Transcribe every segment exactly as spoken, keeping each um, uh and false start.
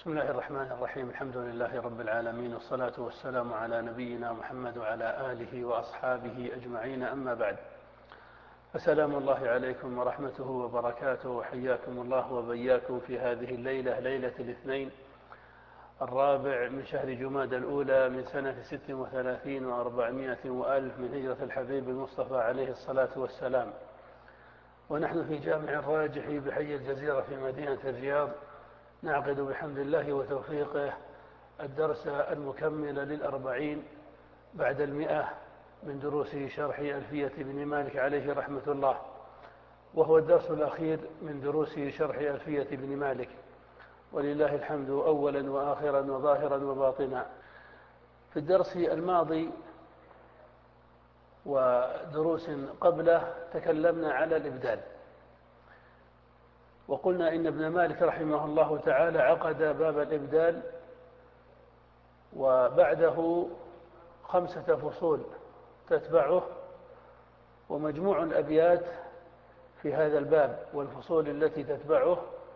بسم الله الرحمن الرحيم. الحمد لله رب العالمين، والصلاة والسلام على نبينا محمد وعلى آله وأصحابه أجمعين، أما بعد، فسلام الله عليكم ورحمته وبركاته، وحياكم الله وبياكم في هذه الليلة، ليلة الاثنين الرابع من شهر جمادى الأولى من سنة ست وثلاثين وأربعمائة وألف من هجرة الحبيب المصطفى عليه الصلاة والسلام، ونحن في جامع الراجح بحي الجزيرة في مدينة الرياض، نعقد بحمد الله وتوفيقه الدرس المكمل للأربعين بعد المئة من دروس شرح ألفية بن مالك عليه رحمة الله، وهو الدرس الأخير من دروس شرح ألفية بن مالك، ولله الحمد أولا وآخرا وظاهرا وباطنا. في الدرس الماضي ودروس قبله تكلمنا على الإبدال، وقلنا إن ابن مالك رحمه الله تعالى عقد باب الإبدال وبعده خمسة فصول تتبعه، ومجموع الأبيات في هذا الباب والفصول التي تتبعه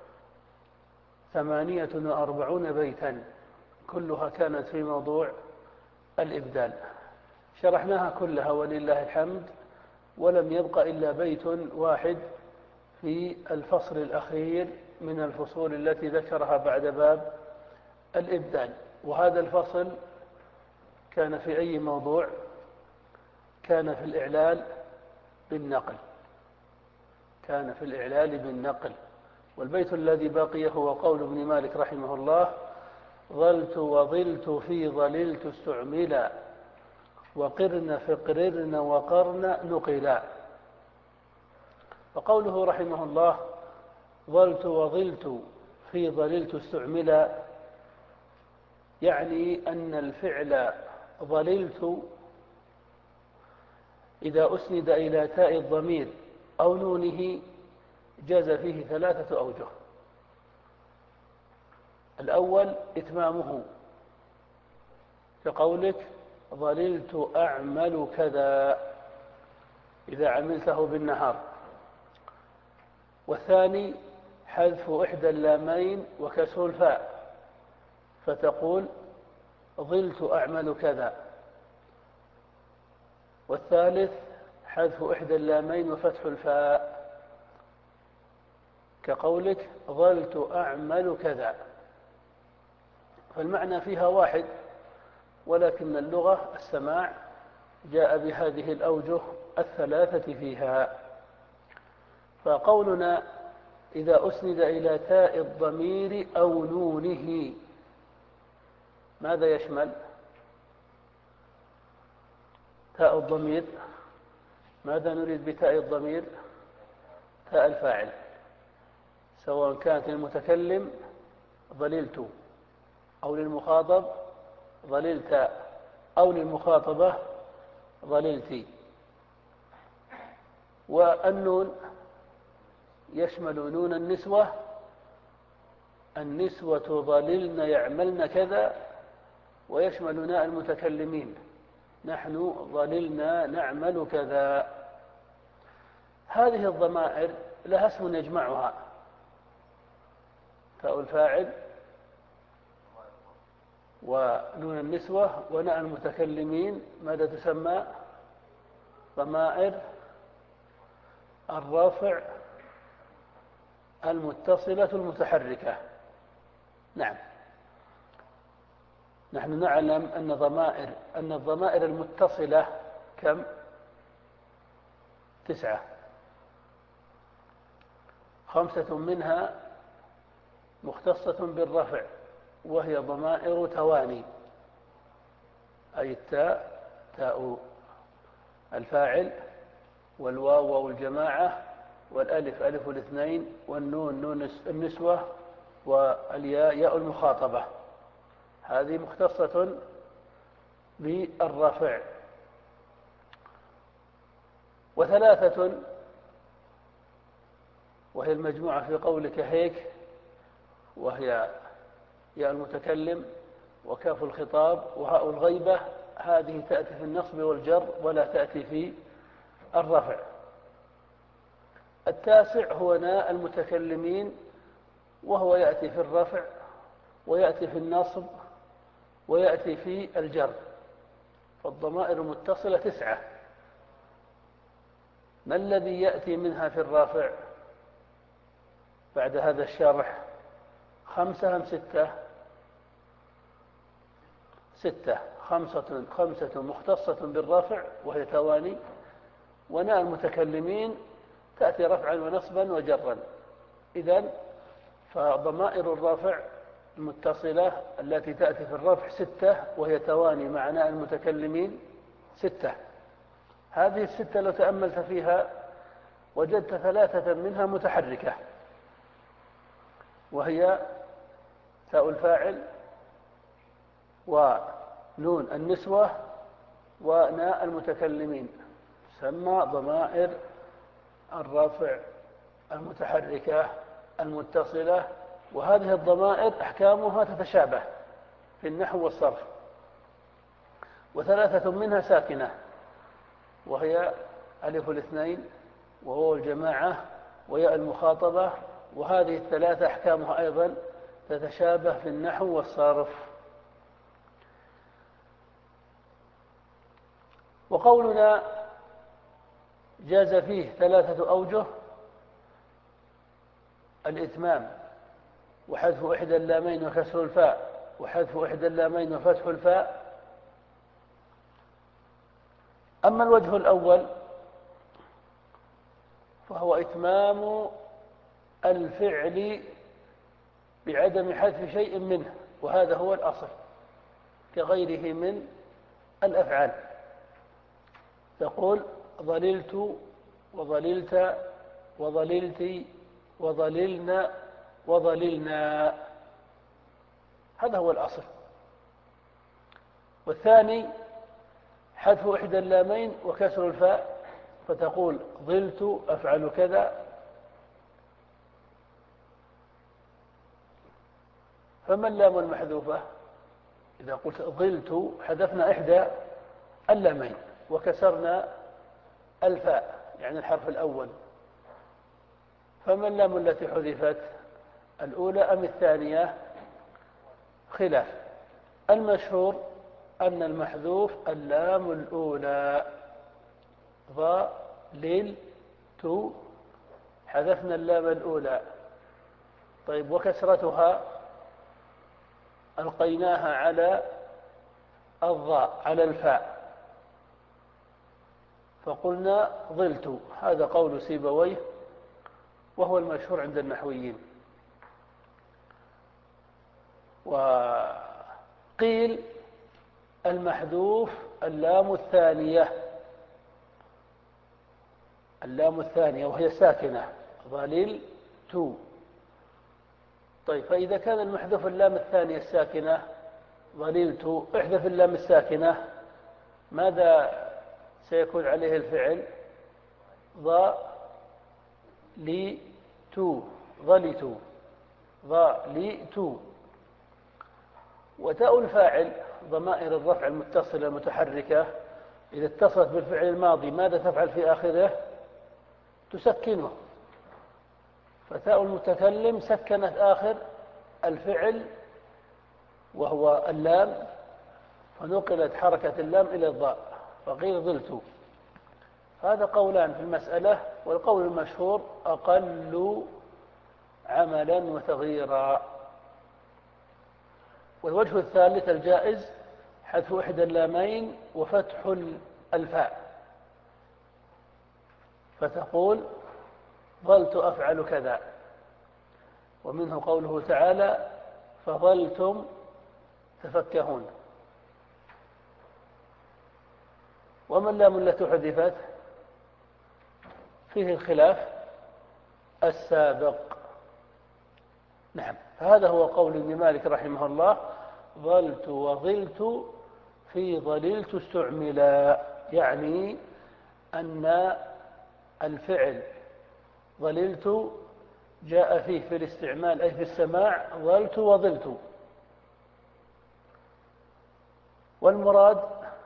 ثمانية وأربعون بيتا، كلها كانت في موضوع الإبدال، شرحناها كلها ولله الحمد، ولم يبق إلا بيت واحد في الفصل الأخير من الفصول التي ذكرها بعد باب الإبدال. وهذا الفصل كان في أي موضوع؟ كان في الإعلال بالنقل، كان في الإعلال بالنقل. والبيت الذي بقي هو قول ابن مالك رحمه الله: ظلت وظلت في ظللت استعملا، وقرن فقررن وقرن نقلا. وقوله رحمه الله ظلت وظلت في ظللت استعملا، يعني أن الفعل ظللت إذا أسند إلى تاء الضمير أو نونه جاز فيه ثلاثة أوجه. الأول إتمامه، كقولك ظللت أعمل كذا إذا عملته بالنهار. والثاني حذف إحدى اللامين وكسر الفاء، فتقول ظلت أعمل كذا. والثالث حذف إحدى اللامين وفتح الفاء، كقولك ظلت أعمل كذا. فالمعنى فيها واحد، ولكن اللغة السماع جاء بهذه الأوجه الثلاثة فيها. فقولنا إذا أسند إلى تاء الضمير أو نونه ماذا يشمل؟ تاء الضمير، ماذا نريد بتاء الضمير؟ تاء الفاعل، سواء كانت للمتكلم ظللت، أو للمخاطب ظللت، أو للمخاطبة ظللتي. والنون يشمل نون النسوة، النسوة ظللن يعملن كذا، ويشمل ناء المتكلمين، نحن ظللنا نعمل كذا. هذه الضمائر لها اسم يجمعها، تاء الفاعل ونون النسوة وناء المتكلمين، ماذا تسمى؟ ضمائر الرافع المتصلة المتحركة. نعم، نحن نعلم أن ضمائر أن الضمائر المتصلة كم؟ تسعة، خمسة منها مختصة بالرفع، وهي ضمائر تواني، أي التاء تاء الفاعل، والواو واو الجماعة، والألف ألف الاثنين، والنون نون النسوة، والياء ياء المخاطبة. هذه مختصة بالرفع. وثلاثة، وهي المجموعة في قولك هيك، وهي ياء المتكلم وكاف الخطاب وهاء الغيبة، هذه تأتي في النصب والجر ولا تأتي في الرفع. التاسع هو ناء المتكلمين، وهو يأتي في الرفع ويأتي في النصب ويأتي في الجر. فالضمائر المتصلة تسعة. ما الذي يأتي منها في الرافع بعد هذا الشرح؟ خمسة أم ستة؟ ستة. خمسة, خمسة مختصة بالرفع وهي تواني، وناء المتكلمين تأتي رفعا ونصبا وجرا. إذن فضمائر الرافع المتصلة التي تأتي في الرفع ستة، وهي تواني مع ناء المتكلمين ستة. هذه الستة لو تأملت فيها وجدت ثلاثة منها متحركة، وهي تاء الفاعل ونون النسوة وناء المتكلمين، تسمى ضمائر الرفع المتحركة المتصلة. وهذه الضمائر أحكامها تتشابه في النحو والصرف. وثلاثة منها ساكنة، وهي ألف الاثنين وهو الجماعة وياء المخاطبة. وهذه الثلاثة أحكامها أيضا تتشابه في النحو والصرف. وقولنا جاز فيه ثلاثة أوجه: الإتمام، وحذف إحدى اللامين وكسر الفاء، وحذف إحدى اللامين وفتح الفاء. أما الوجه الأول فهو إتمام الفعل بعدم حذف شيء منه، وهذا هو الأصل كغيره من الأفعال. تقول ظللت وظللت وظللت وظللنا وظللنا، هذا هو الأصل. والثاني حذف إحدى اللامين وكسر الفاء، فتقول ظلت أفعل كذا. فما اللام المحذوفة؟ إذا قلت ظلت حذفنا إحدى اللامين وكسرنا الفاء، يعني الحرف الأول. فما اللام التي حذفت؟ الأولى أم الثانية؟ خلاف. المشهور أن المحذوف اللام الأولى. ظللت حذفنا اللام الأولى. طيب وكسرتها ألقيناها على الضاء، على الفاء، فقلنا ظلت. هذا قول سيبويه وهو المشهور عند النحويين. وقيل المحذوف اللام الثانية، اللام الثانية وهي ساكنة، ظللت. طيب فإذا كان المحذوف اللام الثانية الساكنة ظللت، احذف اللام الساكنة، ماذا سيكون عليه الفعل؟ ظللت، ظللت ظللت. وتاء الفاعل ضمائر الرفع المتصلة المتحركة إذا اتصلت بالفعل الماضي ماذا تفعل في آخره؟ تسكنه. فتاء المتكلم سكنت آخر الفعل وهو اللام، فنقلت حركة اللام إلى الضاء، فقيل ظلت. هذا قولان في المسألة، والقول المشهور أقل عملا وتغييرا. والوجه الثالث الجائز حذف إحدى اللامين وفتح الفاء، فتقول ظلت أفعل كذا. ومنه قوله تعالى فظلتم تفكهون. وما اللام التي حذفت؟ فيه الخلاف السابق. نعم، هذا هو قول ابن مالك رحمه الله: ظلت وظلت في ظللت استعملا، يعني أن الفعل ظللت جاء فيه في الاستعمال أي في السماع ظلت وظلت. والمراد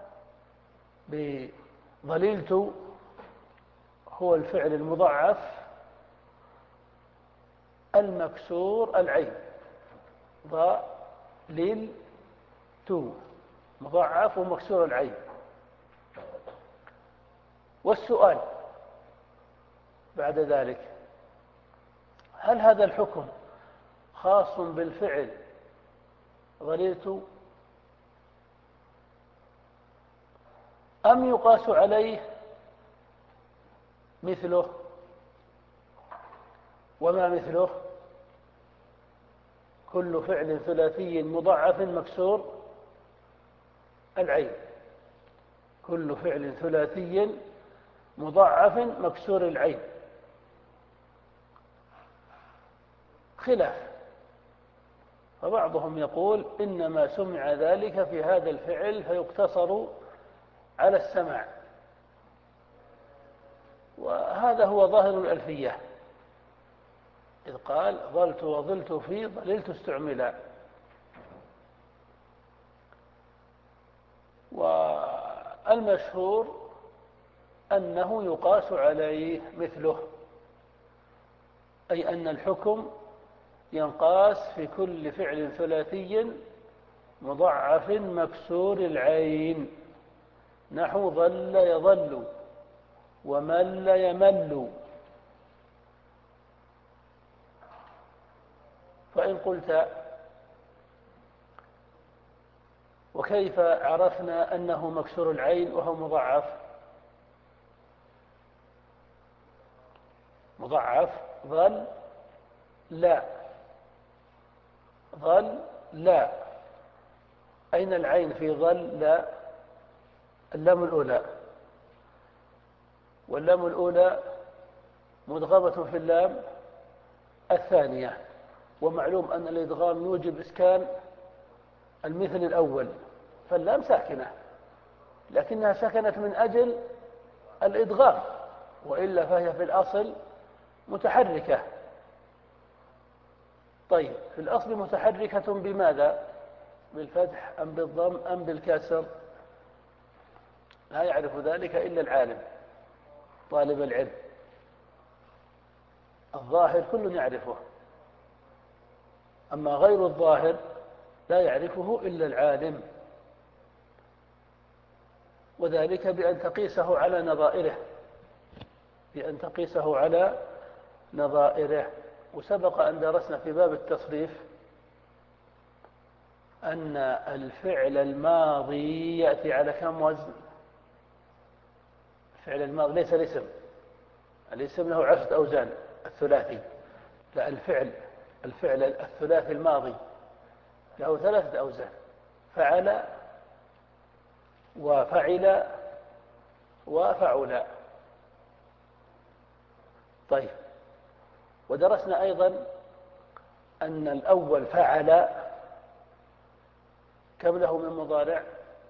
بظللت هو الفعل المضاعف المكسور العين، ظللت. لل تو مضاعف ومكسور العين. والسؤال بعد ذلك: هل هذا الحكم خاص بالفعل ظللت أم يقاس عليه مثله؟ وما مثله؟ كل فعل ثلاثي مضاعف مكسور العين. كل فعل ثلاثي مضاعف مكسور العين. خلاف، فبعضهم يقول إنما سمع ذلك في هذا الفعل فيقتصر على السماع، وهذا هو ظاهر الألفية، إذ قال ظلت وظلت في ظللت استعملا. والمشهور أنه يقاس عليه مثله، أي أن الحكم ينقاس في كل فعل ثلاثي مضاعف مكسور العين، نحو ظل يظل ومل يمل. فإن قلت: وكيف عرفنا أنه مكسور العين وهو مضاعف؟ مضاعف ظل لا ظل لا أين العين في ظل لا؟ اللام الأولى، واللام الأولى مدغمة في اللام الثانية، ومعلوم أن الإدغام يوجب إسكان المثل الأول، فاللام ساكنة، لكنها سكنت من أجل الإدغام، وإلا فهي في الأصل متحركة. طيب، في الأصل متحركة بماذا؟ بالفتح أم بالضم أم بالكسر؟ لا يعرف ذلك إلا العالم طالب العلم. الظاهر كل يعرفه، أما غير الظاهر لا يعرفه إلا العالم، وذلك بأن تقيسه على نظائره بأن تقيسه على نظائره. وسبق أن درسنا في باب التصريف أن الفعل الماضي يأتي على كم وزن؟ الفعل الماضي ليس الاسم، الاسم له عشرة أوزان، الثلاثي لا، الفعل الفعل الثلاثي الماضي له ثلاثة أوزان: فعل وفعل وفعل. طيب، ودرسنا أيضا أن الأول فعل كم له من مضارع؟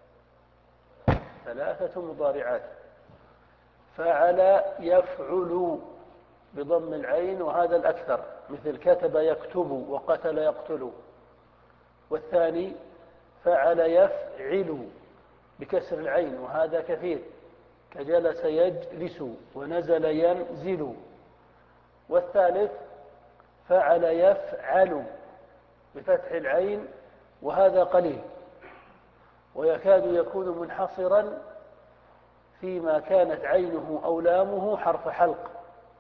ثلاثة مضارعات: فعل يفعل بضم العين وهذا الأكثر، مثل كتب يكتب وقتل يقتل. والثاني فعل يفعل بكسر العين وهذا كثير، كجلس يجلس ونزل ينزل. والثالث فعل يفعل بفتح العين وهذا قليل، ويكاد يكون منحصرا فيما كانت عينه أو لامه حرف حلق،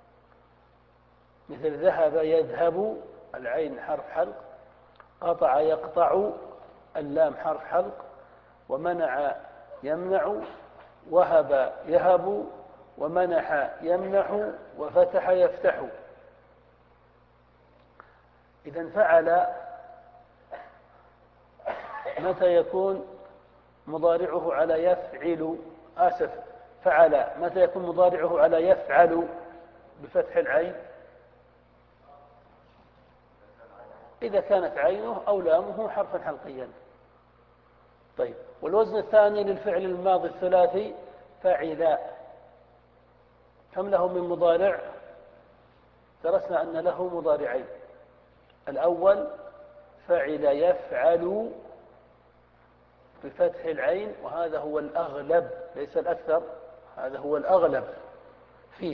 مثل ذهب يذهب العين حرف حلق، قطع يقطع اللام حرف حلق، ومنع يمنع، وهب يهب، ومنح يمنح، وفتح يفتح. إذن فعل متى يكون مضارعه على يفعل؟ آسف، فعل متى يكون مضارعه على يفعل بفتح العين؟ إذا كانت عينه أو لامه حرفا حلقيا. طيب، والوزن الثاني للفعل الماضي الثلاثي فعل، كم له من مضارع؟ درسنا أن له مضارعين: الأول فعل يفعل بفتح العين وهذا هو الأغلب ليس الأكثر، هذا هو الأغلب فيه،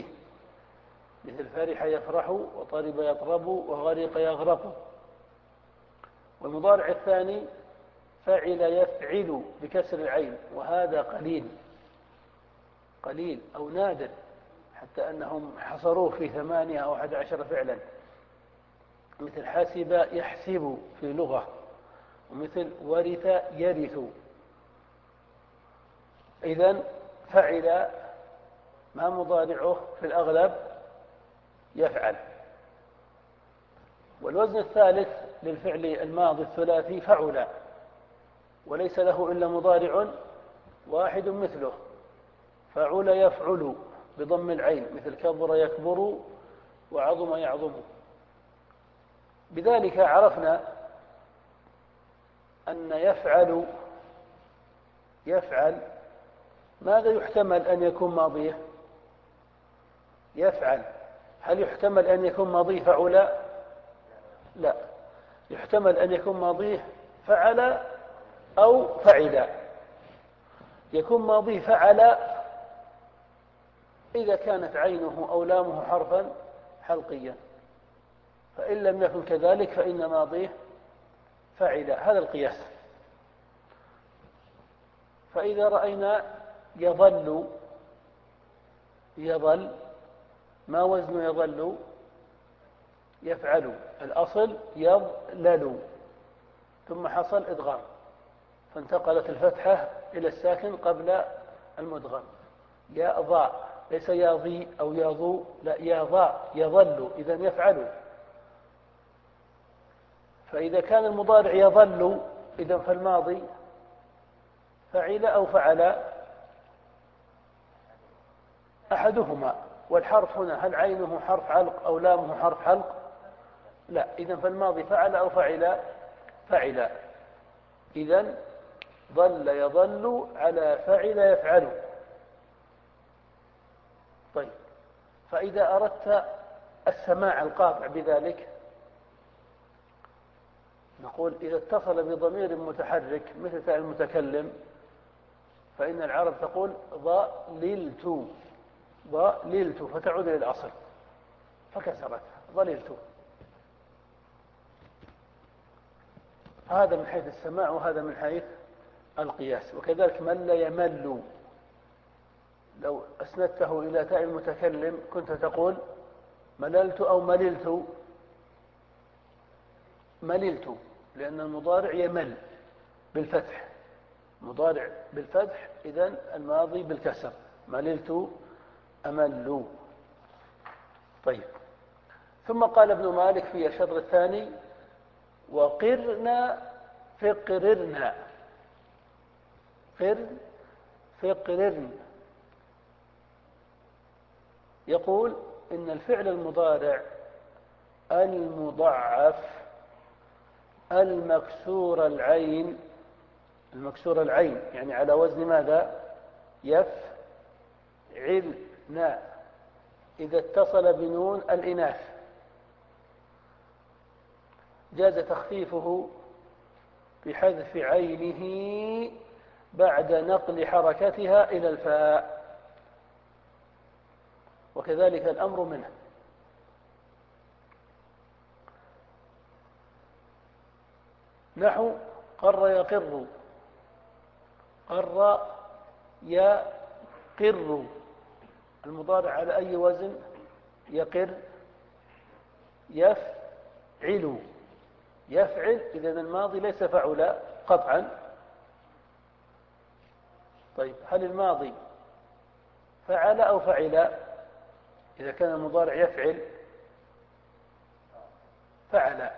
مثل فرح يفرح وطرب يطرب وغرق يغرق. والمضارع الثاني فعل يفعل بكسر العين، وهذا قليل قليل أو نادر، حتى أنهم حصروه في ثمانية أو أحد عشر فعلا، مثل حسب يحسب في لغة، ومثل ورث يرث. إذن فعل ما مضارعه في الأغلب يفعل. والوزن الثالث للفعل الماضي الثلاثي فعل، وليس له إلا مضارع واحد مثله، فعل يفعل بضم العين، مثل كبر يكبر وعظم يعظم. بذلك عرفنا أن يفعل يفعل ماذا يحتمل أن يكون ماضيه؟ يفعل هل يحتمل أن يكون ماضيه فعل؟ لا، يحتمل أن يكون ماضيه فعل أو فعل. يكون ماضيه فعل إذا كانت عينه أو لامه حرفا حلقيا، فإن لم يكن كذلك فإن ماضيه فعل. هذا القياس. فإذا رأينا يظل يظل ما وزن يظل؟ يفعل. الأصل يظلل، ثم حصل إدغام فانتقلت الفتحة إلى الساكن قبل المدغم. يظى، ليس ياضي أو ياضو، لا، يظى يظل، إذن يفعل. فإذا كان المضارع يظل إذن فالماضي فعل أو فعل؟ أحدهما. والحرف هنا هل عينه حرف علق أو لامه حرف حلق؟ لا، إذن فالماضي فعل أو فعل؟ فعل. إذن ظل يظل على فعل يفعل. طيب، فإذا أردت السماع القاطع بذلك نقول إذا اتصل بضمير متحرك مثل تاء المتكلم فإن العرب تقول ضللت ضللت، فتعود إلى الأصل فكسرت ضللت. هذا من حيث السماع، وهذا من حيث القياس. وكذلك مل يمل، لو أسندته إلى تاء المتكلم كنت تقول مللت أو مللت؟ مللت، لأن المضارع يمل بالفتح، مضارع بالفتح، إذن الماضي بالكسر. مللت أمل. طيب، ثم قال ابن مالك في الشطر الثاني وقرنا فقررنا. قر فقررن، يقول إن الفعل المضارع المضعف المكسور العين، المكسور العين يعني على وزن ماذا؟ يفعلنا، إذا اتصل بنون الإناث جاز تخفيفه بحذف عينه بعد نقل حركتها إلى الفاء، وكذلك الأمر منه. نحو قر يقر، قر يقر، المضارع على أي وزن؟ يقر يفعل، يفعل، إذن الماضي ليس فعل قطعا. طيب، هل الماضي فعل أو فعل؟ إذا كان المضارع يفعل فعل،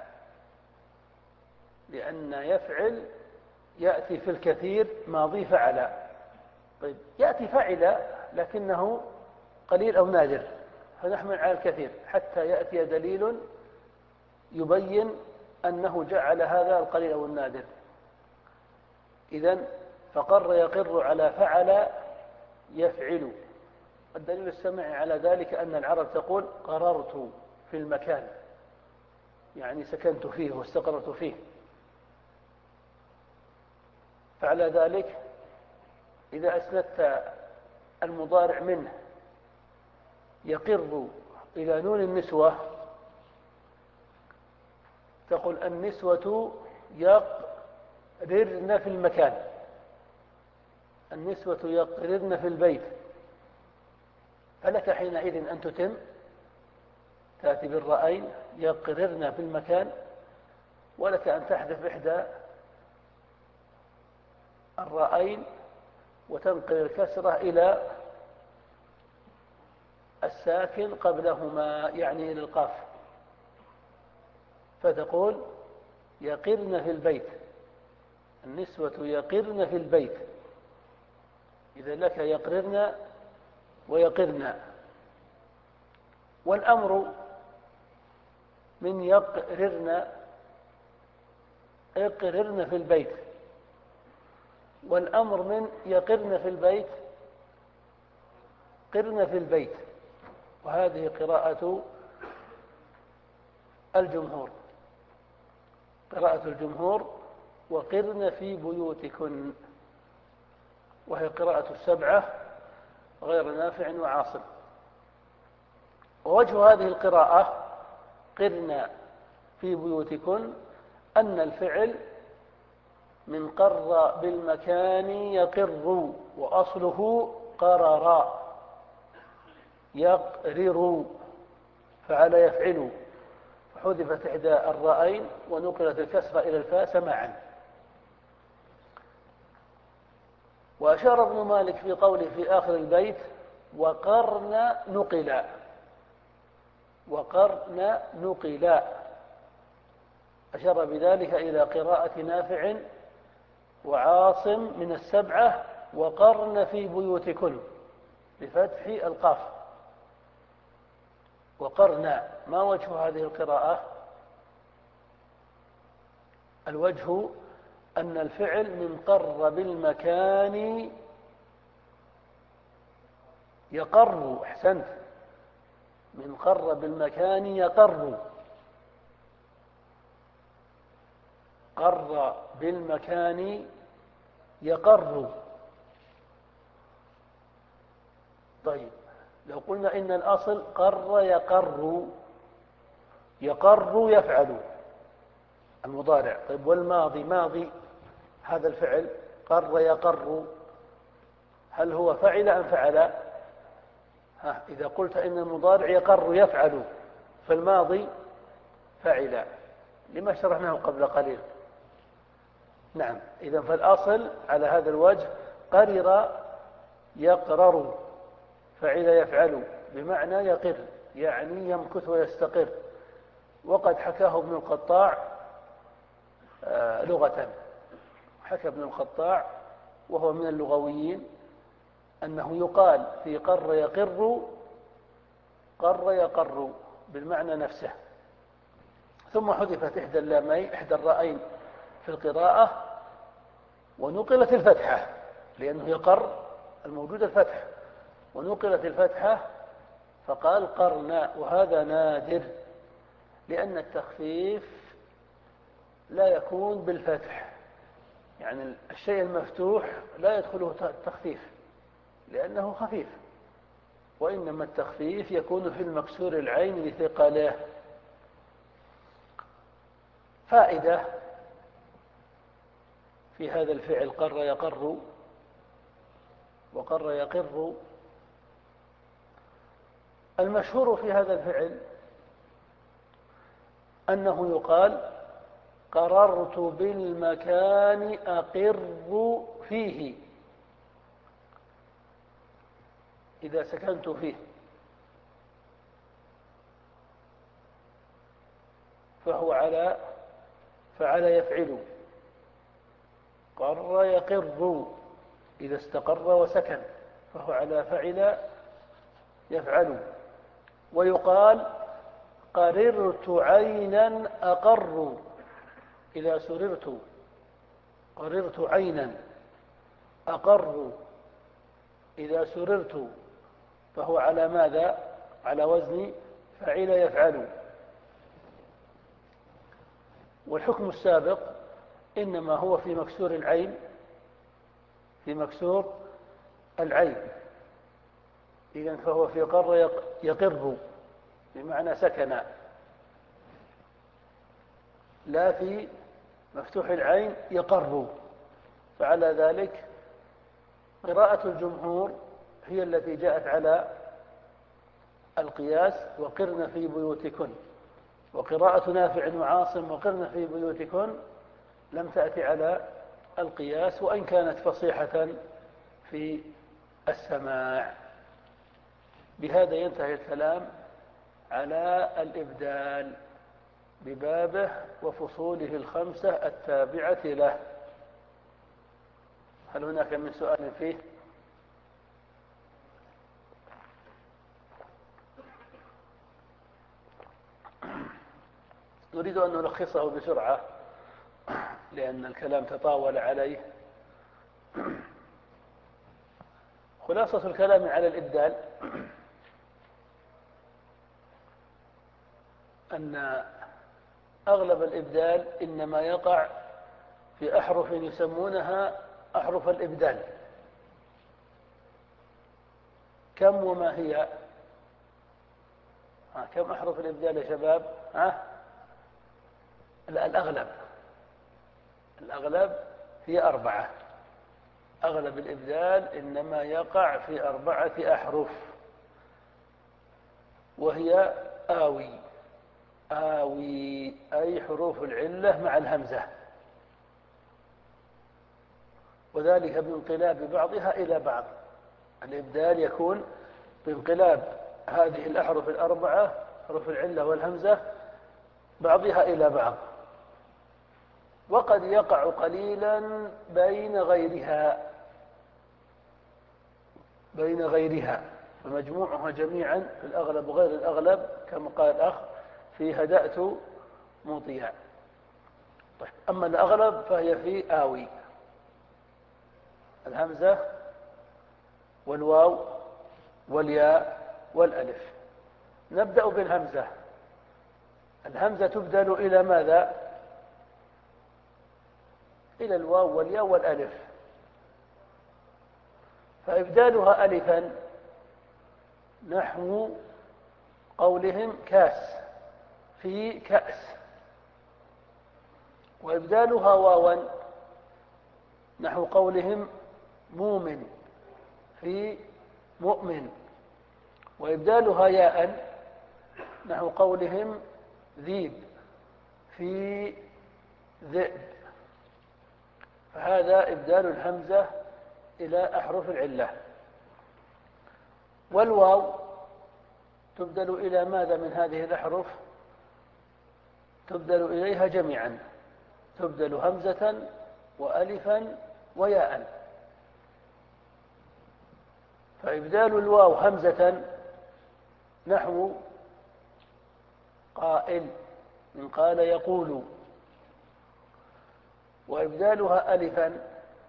لأن يفعل يأتي في الكثير ماضي فعل. طيب، يأتي فعل لكنه قليل أو نادر، فنحمل على الكثير حتى يأتي دليل يبين أنه جعل هذا القليل أو النادر. إذن فقر يقر على فعل يفعل. الدليل السمعي على ذلك أن العرب تقول قررت في المكان، يعني سكنت فيه واستقررت فيه. فعلى ذلك إذا أسندت المضارع منه يقر إلى نون النسوة تقول النسوة يقررن في المكان، النسوة يقررن في البيت، فلك حينئذ أن تتم، تأتي بالرأين يقررن في المكان، ولك أن تحذف إحدى الرأين وتنقل الكسرة إلى الساكن قبلهما، يعني إلى القاف، فتقول يقرن في البيت، النسوة يقرن في البيت. إذا لك يقررن ويقرن، والأمر من يقررن اقررن في البيت، والأمر من يقرن في البيت قرن في البيت. وهذه قراءة الجمهور، قراءة الجمهور وقرن في بيوتكن، وهي قراءة السبعة غير نافع وعاصم. ووجه هذه القراءة قرن في بيوتكن أن الفعل من قر بالمكان يقر، وأصله قرر يقرر، فعل يفعل، فحذفت إحدى الرأين ونقلت الكسرة إلى الفاء سماعا. وأشار ابن مالك في قوله في آخر البيت وقرن نقلا، وقرن نقلا، أشار بذلك إلى قراءة نافع وعاصم من السبعة وقرن في بيوتكن بفتح القاف. وقرن، ما وجه هذه القراءة؟ الوجه أن الفعل من قر بالمكان يقر، أحسنت، من قر بالمكان يقر، قر بالمكان يقر. طيب لو قلنا إن الأصل قر يقر، يقر يفعل المضارع. طيب والماضي، ماضي هذا الفعل قر يقر، هل هو فعل أم فعل؟ ها، إذا قلت إن المضارع يقر يفعل فالماضي فعل، لما شرحناه قبل قليل. نعم، إذا فالأصل على هذا الوجه قرر يقرر، فعل يفعل بمعنى يقر، يعني يمكث ويستقر. وقد حكاه ابن القطاع آه لغة، حكى ابن القطاع وهو من اللغويين أنه يقال في قر يقر قر يقر بالمعنى نفسه، ثم حذفت إحدى اللامين إحدى الرأين في القراءة ونقلت الفتحة، لأنه يقر الموجود الفتح، ونقلت الفتحة فقال قرنا، وهذا نادر، لأن التخفيف لا يكون بالفتح، يعني الشيء المفتوح لا يدخله التخفيف لأنه خفيف، وإنما التخفيف يكون في المكسور العين لثقله. فائدة في هذا الفعل قر يقر وقر يقر، المشهور في هذا الفعل أنه يقال قررت بالمكان أقر فيه، إذا سكنت فيه، فهو على فعل يفعل، قر يقر إذا استقر وسكن، فهو على فعل يفعل. ويقال قررت عينا أقر، إذا سررت، قررت عينا أقر إذا سررت، فهو على ماذا؟ على وزن فعل يفعل. والحكم السابق إنما هو في مكسور العين، في مكسور العين، إذن فهو في قر يقر بمعنى سكن، لا في مفتوح العين يقر. فعلى ذلك قراءة الجمهور هي التي جاءت على القياس وقرن في بيوتكن، وقراءة نافع وعاصم وقرن في بيوتكن لم تأتي على القياس، وإن كانت فصيحة في السماع. بهذا ينتهي الكلام على الإبدال ببابه وفصوله الخمسة التابعة له. هل هناك من سؤال فيه؟ نريد أن نلخصه بسرعة لأن الكلام تطاول عليه. خلاصة الكلام على الإبدال أن أغلب الإبدال إنما يقع في أحرف يسمونها أحرف الإبدال. كم وما هي؟ ها كم أحرف الإبدال يا شباب؟ ها؟ الأغلب الأغلب هي أربعة. أغلب الإبدال إنما يقع في أربعة أحرف، وهي آوي آوي أي حروف العلة مع الهمزة، وذلك بانقلاب بعضها إلى بعض. الإبدال يكون بانقلاب هذه الأحرف الأربعة حروف العلة والهمزة بعضها إلى بعض، وقد يقع قليلا بين غيرها بين غيرها فمجموعها جميعا في الأغلب وغير الأغلب كما قال الأخ في هدأت مطيع. طيب أما الأغلب فهي في آوي الهمزة والواو والياء والألف. نبدأ بالهمزة. الهمزة تبدل إلى ماذا؟ إلى الواو والياء والألف. فإبدالها ألفا نحو قولهم كاس في كأس، وإبدالها واوا نحو قولهم مؤمن في مؤمن، وإبدالها ياء نحو قولهم ذيب في ذئب. فهذا إبدال الهمزة إلى أحرف العلة. والواو تبدل إلى ماذا من هذه الأحرف؟ تبدل إليها جميعا، تبدل همزة وألفا وياء. فإبدال الواو همزة نحو قائل من قال يقول، وإبدالها ألفا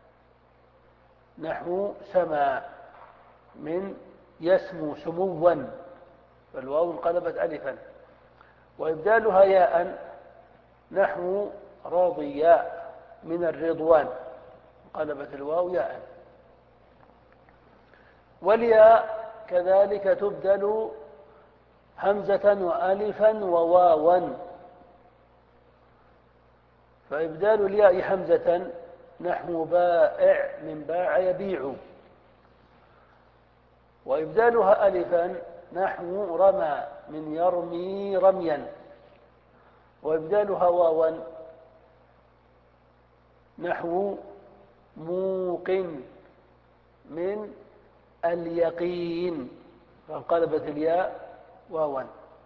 نحو سما من يسمو سموا، فالواو انقلبت ألفا. وإبدالها ياء نحو راضياء من الرضوان، انقلبت الواو ياء. والياء كذلك تبدل همزة وألفا وواوا، فإبدال الياء همزة نحو بائع من باع يبيع، وإبدالها ألفا نحو رمى من يرمي رميا، وإبدالها واوا نحو موقن من اليقين، فانقلبت الياء واوا.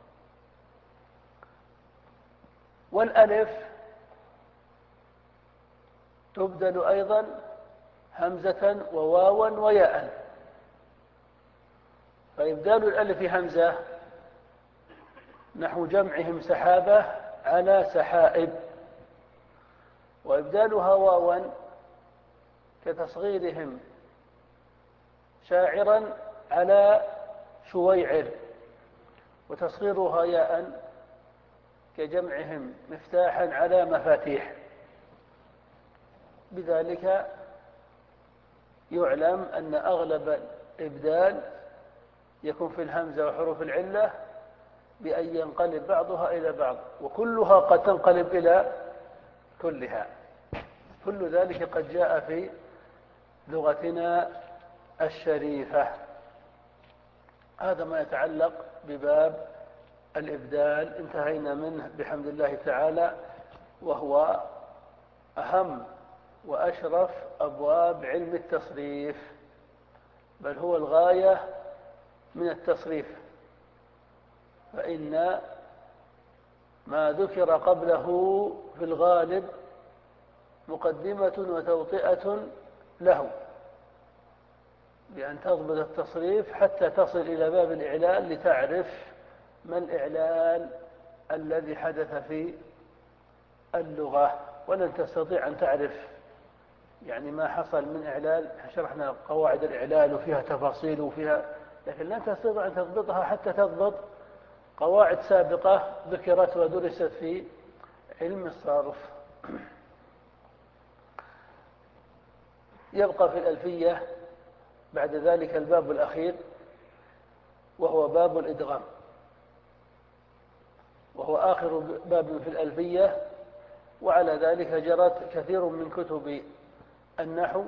والألف تبدل أيضا همزة وواوا وياء، فإبدال الألف همزة نحو جمعهم سحابة على سحائب، وإبدالها واوا كتصغيرهم شاعرا على شويعر، وتصغيرها ياء كجمعهم مفتاحا على مفاتيح. بذلك يعلم أن أغلب الإبدال يكون في الهمزة وحروف العلة بأن ينقلب بعضها إلى بعض، وكلها قد تنقلب إلى كلها. كل ذلك قد جاء في لغتنا الشريفة. هذا ما يتعلق بباب الإبدال، انتهينا منه بحمد الله تعالى، وهو أهم وأشرف أبواب علم التصريف، بل هو الغاية من التصريف، فإن ما ذكر قبله في الغالب مقدمة وتوطئة له، بأن تضبط التصريف حتى تصل إلى باب الإعلال لتعرف ما الإعلال الذي حدث في اللغة. ولن تستطيع أن تعرف يعني ما حصل من إعلال، شرحنا قواعد الإعلال وفيها تفاصيل وفيها، لكن لن تستطيع أن تضبطها حتى تضبط قواعد سابقة ذكرت ودرست في علم الصرف. يبقى في الألفية بعد ذلك الباب الأخير، وهو باب الإدغام، وهو آخر باب في الألفية، وعلى ذلك جرت كثير من كتب النحو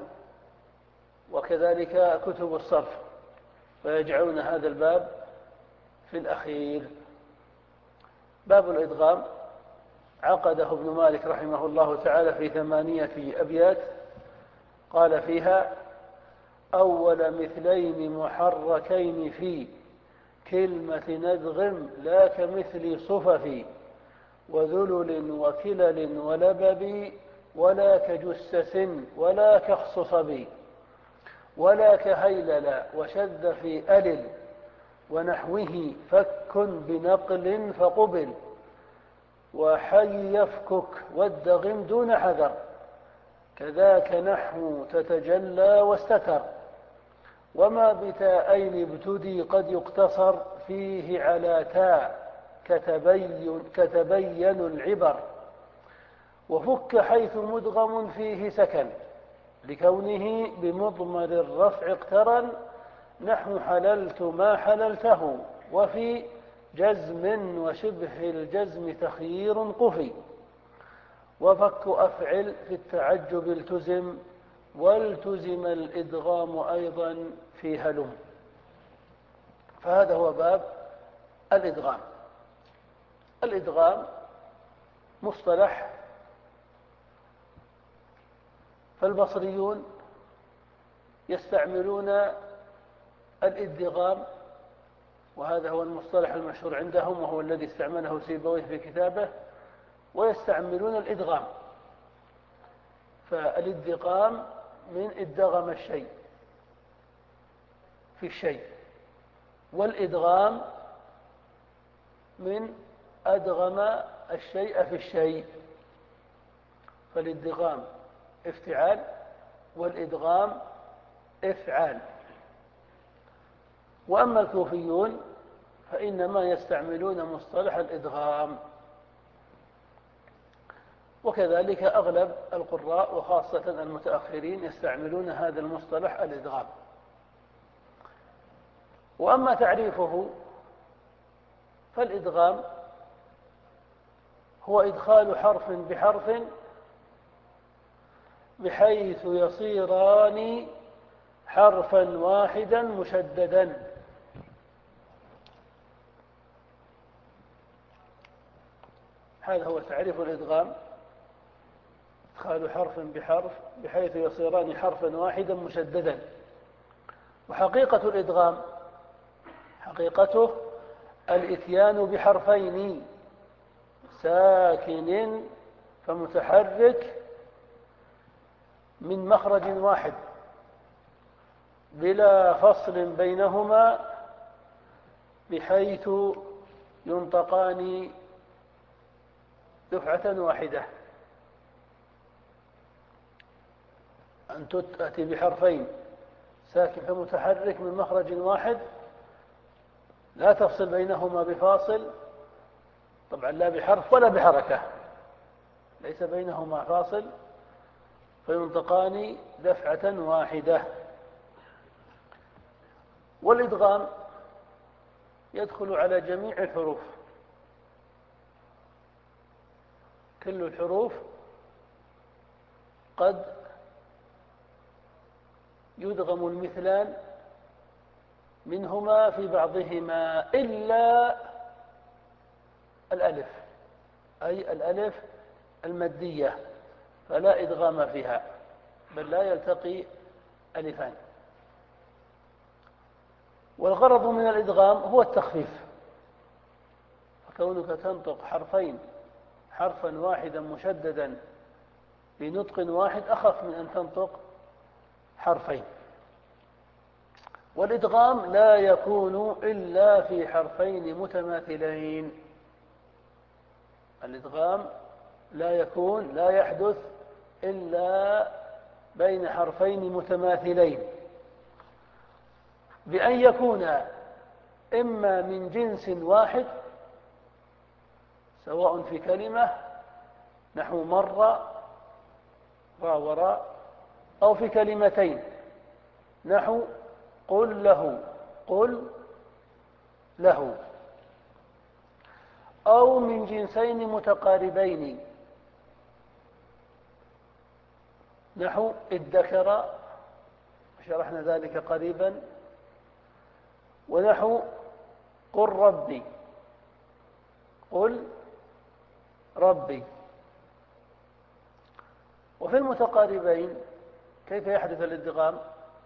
وكذلك كتب الصرف، فيجعلون هذا الباب في الأخير. باب الإدغام عقده ابن مالك رحمه الله تعالى في ثمانية أبيات، قال فيها: أول مثلين محركين في كلمة ندغم لا كمثل صفف، وذلل وكلل ولبب ولا كجسس ولا كخصصب، ولا كهيلل وشذ في ألل، ونحوه فك بنقل فقبل، وحي يفكك والدغم دون حذر، كذاك نحو تتجلى واستتر، وما بتاءين ابتدي قد يقتصر فيه على تاء كتبين, كتبين العبر، وفك حيث مدغم فيه سكن لكونه بمضمر الرفع اقترن، نحو حللت ما حللته، وفي جزم وشبه الجزم تخيير قفي، وفك أفعل في التعجب التزم، والتزم الإدغام أيضا في هلم. فهذا هو باب الإدغام. الإدغام مصطلح، فالبصريون يستعملون الإدغام، وهذا هو المصطلح المشهور عندهم وهو الذي استعمله سيبويه في كتابه، ويستعملون الإدغام. فالإدغام من إدغم الشيء في الشيء، والإدغام من أدغم الشيء في الشيء، فالإدغام افتعال والإدغام إفعال. وأما الكوفيون فإنما يستعملون مصطلح الإدغام، وكذلك أغلب القراء وخاصة المتأخرين يستعملون هذا المصطلح الإدغام. وأما تعريفه فالإدغام هو إدخال حرف بحرف بحيث يصيران حرفا واحدا مشددا. هذا هو تعريف الإدغام: إدخال حرف بحرف بحيث يصيران حرفا واحدا مشددا. وحقيقة الإدغام حقيقته الإتيان بحرفين ساكن فمتحرك من مخرج واحد بلا فصل بينهما، بحيث ينطقان دفعة واحدة. أن تأتي بحرفين ساكن فمتحرك من مخرج واحد لا تفصل بينهما بفاصل، طبعا لا بحرف ولا بحركة، ليس بينهما فاصل، فينطقان دفعة واحدة. والإدغام يدخل على جميع الحروف، كل الحروف قد يدغم المثلان منهما في بعضهما إلا الألف، أي الألف المادية، فلا إدغام فيها، بل لا يلتقي ألفان. والغرض من الإدغام هو التخفيف، فكونك تنطق حرفين حرفا واحدا مشددا بنطق واحد أخف من أن تنطق حرفين. والإدغام لا يكون إلا في حرفين متماثلين، الإدغام لا يكون لا يحدث إلا بين حرفين متماثلين، بأن يكون إما من جنس واحد سواء في كلمة نحو مر راء وراء، أو في كلمتين نحو قل له قل له، أو من جنسين متقاربين نحو ادكر، شرحنا ذلك قريبا، ونحو قل ربي قل ربي. وفي المتقاربين كيف يحدث الادغام؟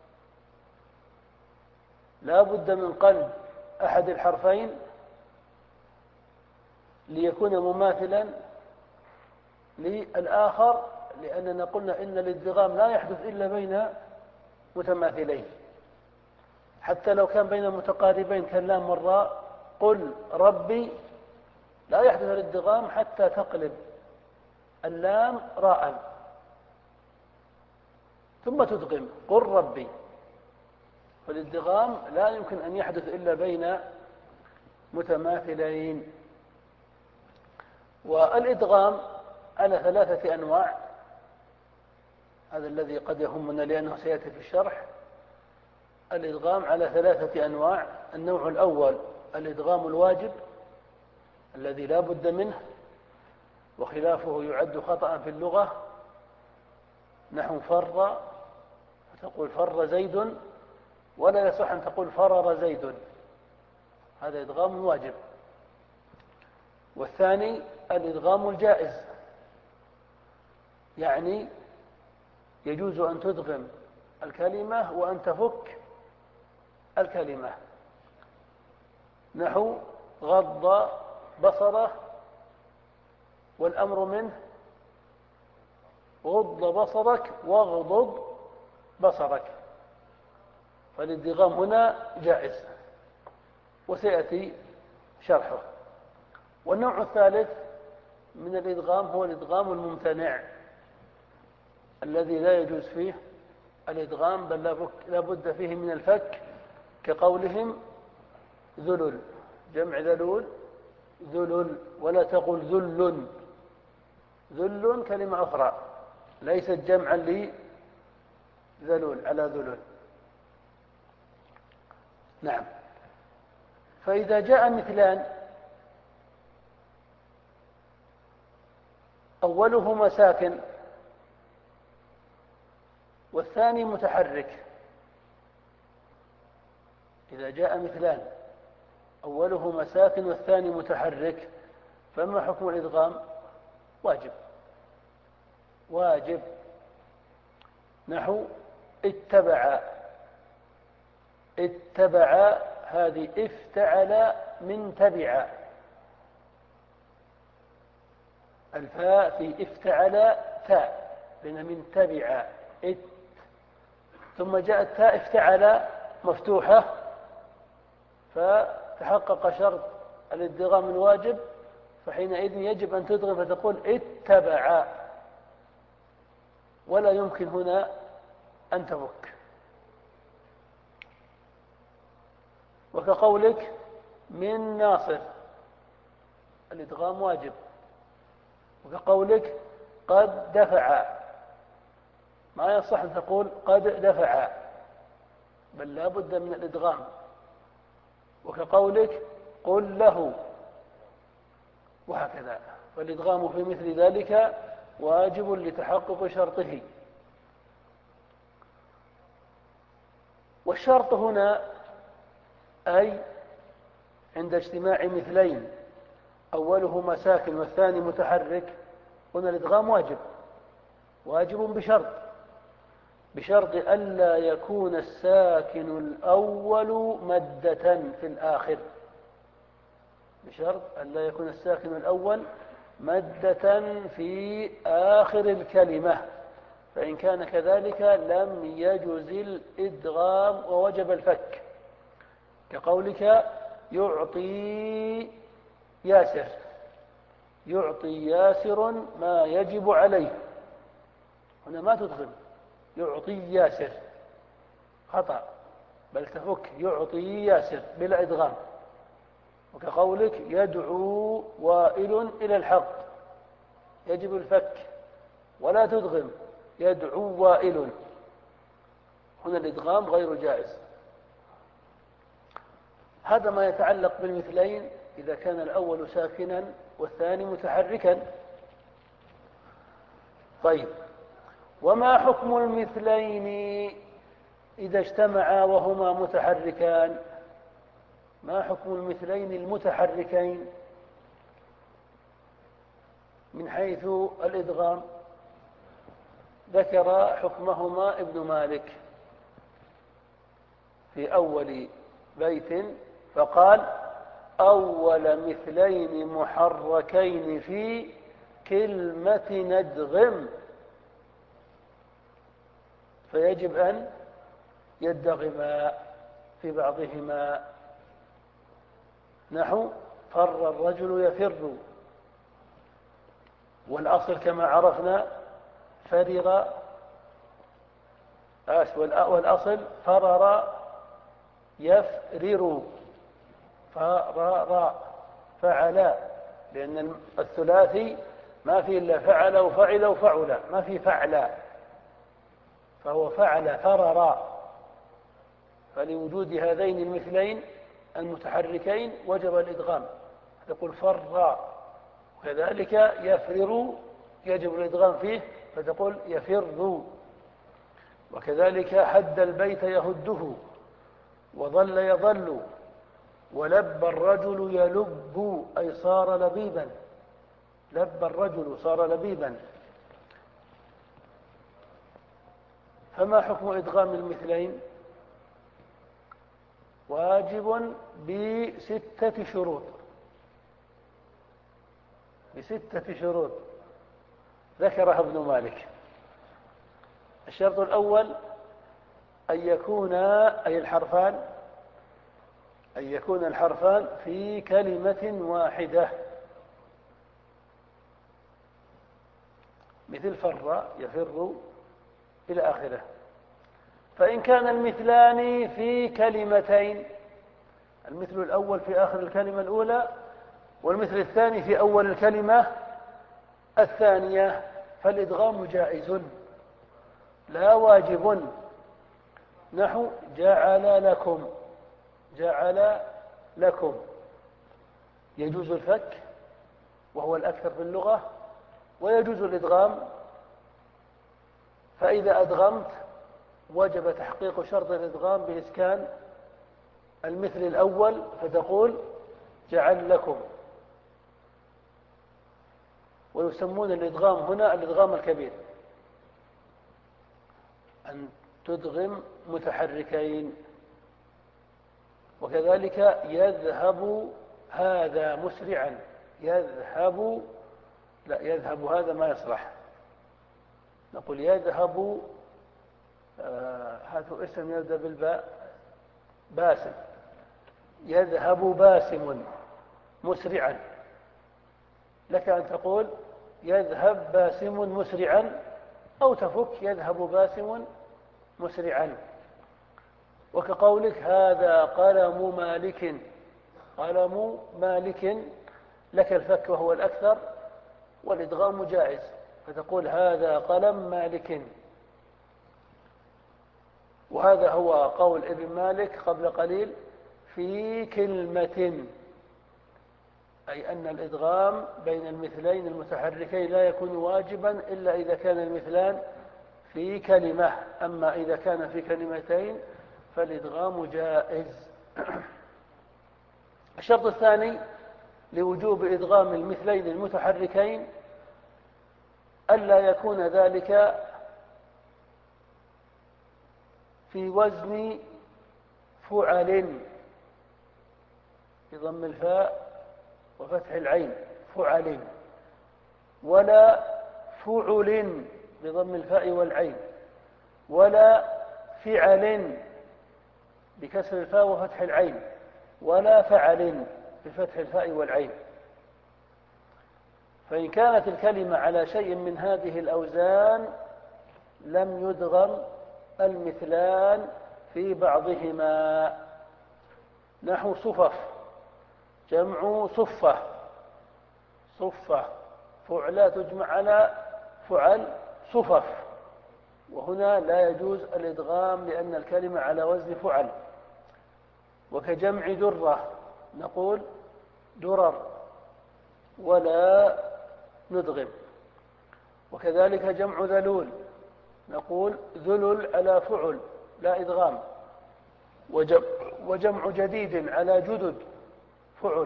لا بد من قلب أحد الحرفين ليكون مماثلا للآخر، لأننا قلنا إن الادغام لا يحدث إلا بين متماثلين، حتى لو كان بين متقاربين كاللام والراء قل ربي لا يحدث الادغام حتى تقلب اللام راء ثم تدغم قل ربي، فالادغام لا يمكن أن يحدث إلا بين متماثلين. والإدغام على ثلاثة أنواع، هذا الذي قد يهمنا لأنه سيأتي في الشرح. الإدغام على ثلاثة أنواع: النوع الأول الإدغام الواجب الذي لا بد منه، وخلافه يعد خطأ في اللغة، نحو فر فتقول فر زيد، ولا يصح أن تقول فرر زيد، هذا إدغام واجب. والثاني الإدغام الجائز، يعني يجوز أن تدغم الكلمة وأن تفك الكلمة، نحو غض بصره والأمر منه غض بصرك واغضض بصرك، فالادغام هنا جائز وسيأتي شرحه. والنوع الثالث من الإدغام هو الإدغام الممتنع الذي لا يجوز فيه الإدغام، بل لا بد فيه من الفك، كقولهم ذلل، جمع ذلول ذلل، ولا تقل ذل، ذل كلمة أخرى ليست جمعا لذلول على ذلل. نعم. فإذا جاء مثلان أولهما ساكن والثاني متحرك، إذا جاء مثلان أولهما ساكن والثاني متحرك، فما حكم الإدغام؟ واجب واجب. نحو اتبع اتبع، هذه افتعل من تبع، الفاء في افتعل تاء لأن من تبع ات، ثم جاءت تاء افتعل مفتوحة، فتحقق شرط الادغام الواجب، فحينئذ يجب أن تدغم فتقول اتبع، ولا يمكن هنا أن تفك. وكقولك من ناصر الادغام واجب، وكقولك قد دفع ما يصح أن تقول قد دفع، بل لا بد من الادغام. وكقولك قل له، وهكذا، فالادغام في مثل ذلك واجب لتحقق شرطه. والشرط هنا أي عند اجتماع مثلين أولهما ساكن والثاني متحرك، هنا الإدغام واجب، واجب بشرط بشرط ألا يكون الساكن الأول مدة في الآخر، بشرط ألا يكون الساكن الأول مدة في آخر الكلمة، فإن كان كذلك لم يجز الإدغام ووجب الفك، كقولك يعطي ياسر، يعطي ياسر ما يجب عليه، هنا ما تدغم يعطي ياسر، خطأ، بل تفك يعطي ياسر بلا إدغام. وكقولك يدعو وائل إلى الحق، يجب الفك ولا تدغم يدعو وائل، هنا الإدغام غير جائز. هذا ما يتعلق بالمثلين إذا كان الأول ساكنا والثاني متحركا. طيب، وما حكم المثلين إذا اجتمعا وهما متحركان؟ ما حكم المثلين المتحركين من حيث الإدغام؟ ذكر حكمهما ابن مالك في أول بيت فقال أول مثلين محركين في كلمة ندغم، فيجب أن يدغما في بعضهما، نحو فر الرجل يفر، والأصل كما عرفنا فرر، والأصل فرر يفرر، فرر فعلا، لأن الثلاثي ما فيه إلا فعل وفعل وفعل، ما فيه فعلا، فهو فعل فرر، فلوجود هذين المثلين المتحركين وجب الإدغام، تقول فر، وكذلك يفرر يجب الإدغام فيه فتقول يفر، وكذلك هد البيت يهده، وظل يظل، ولب الرجل يلب أي صار لبيبا، لب الرجل صار لبيبا. فما حكم إدغام المثلين؟ واجب بستة شروط، بستة شروط ذكرها ابن مالك. الشرط الأول أن يكون أي الحرفان أن يكون الحرفان في كلمة واحدة، مثل فر يفر إلى آخره. فإن كان المثلان في كلمتين، المثل الأول في آخر الكلمة الأولى والمثل الثاني في أول الكلمة الثانية، فالإدغام جائز لا واجب، نحو جعل لكم، جعل لكم يجوز الفك وهو الأكثر في اللغة، ويجوز الإدغام، فإذا أدغمت وجب تحقيق شرط الإدغام بإسكان المثل الأول فتقول جعل لكم. ويسمون الإدغام هنا الإدغام الكبير، أن تدغم متحركين. وكذلك يذهب هذا مسرعا، يذهب، لا يذهب هذا ما يصلح، نقول يذهب، آه هاتوا اسم يبدأ بالباء، باسم، يذهب باسم مسرعا، لك أن تقول يذهب باسم مسرعا، أو تفك يذهب باسم مسرعا. وكقولك هذا قلم مالك، قلم مالك، لك الفك وهو الأكثر، والإدغام جائز، فتقول هذا قلم مالك. وهذا هو قول ابن مالك قبل قليل في كلمة، أي أن الإدغام بين المثلين المتحركين لا يكون واجبا إلا إذا كان المثلان في كلمة، أما إذا كان في كلمتين فالإدغام جائز. الشرط الثاني لوجوب إدغام المثلين المتحركين ألا يكون ذلك في وزن فعل بضم الفاء وفتح العين فعل، ولا فعل بضم الفاء والعين، ولا فعل بكسر الفاء وفتح العين، ولا فعل بفتح الفاء والعين. فإن كانت الكلمة على شيء من هذه الأوزان لم يدغم المثلان في بعضهما، نحو صفف جمع صفة، صفة فعلى تجمع على فعل صفف، وهنا لا يجوز الإدغام لأن الكلمة على وزن فعل. وكجمع درة نقول درر ولا ندغم. وكذلك جمع ذلول نقول ذلل على فعل لا إدغام. وجمع جديد على جدد فعل.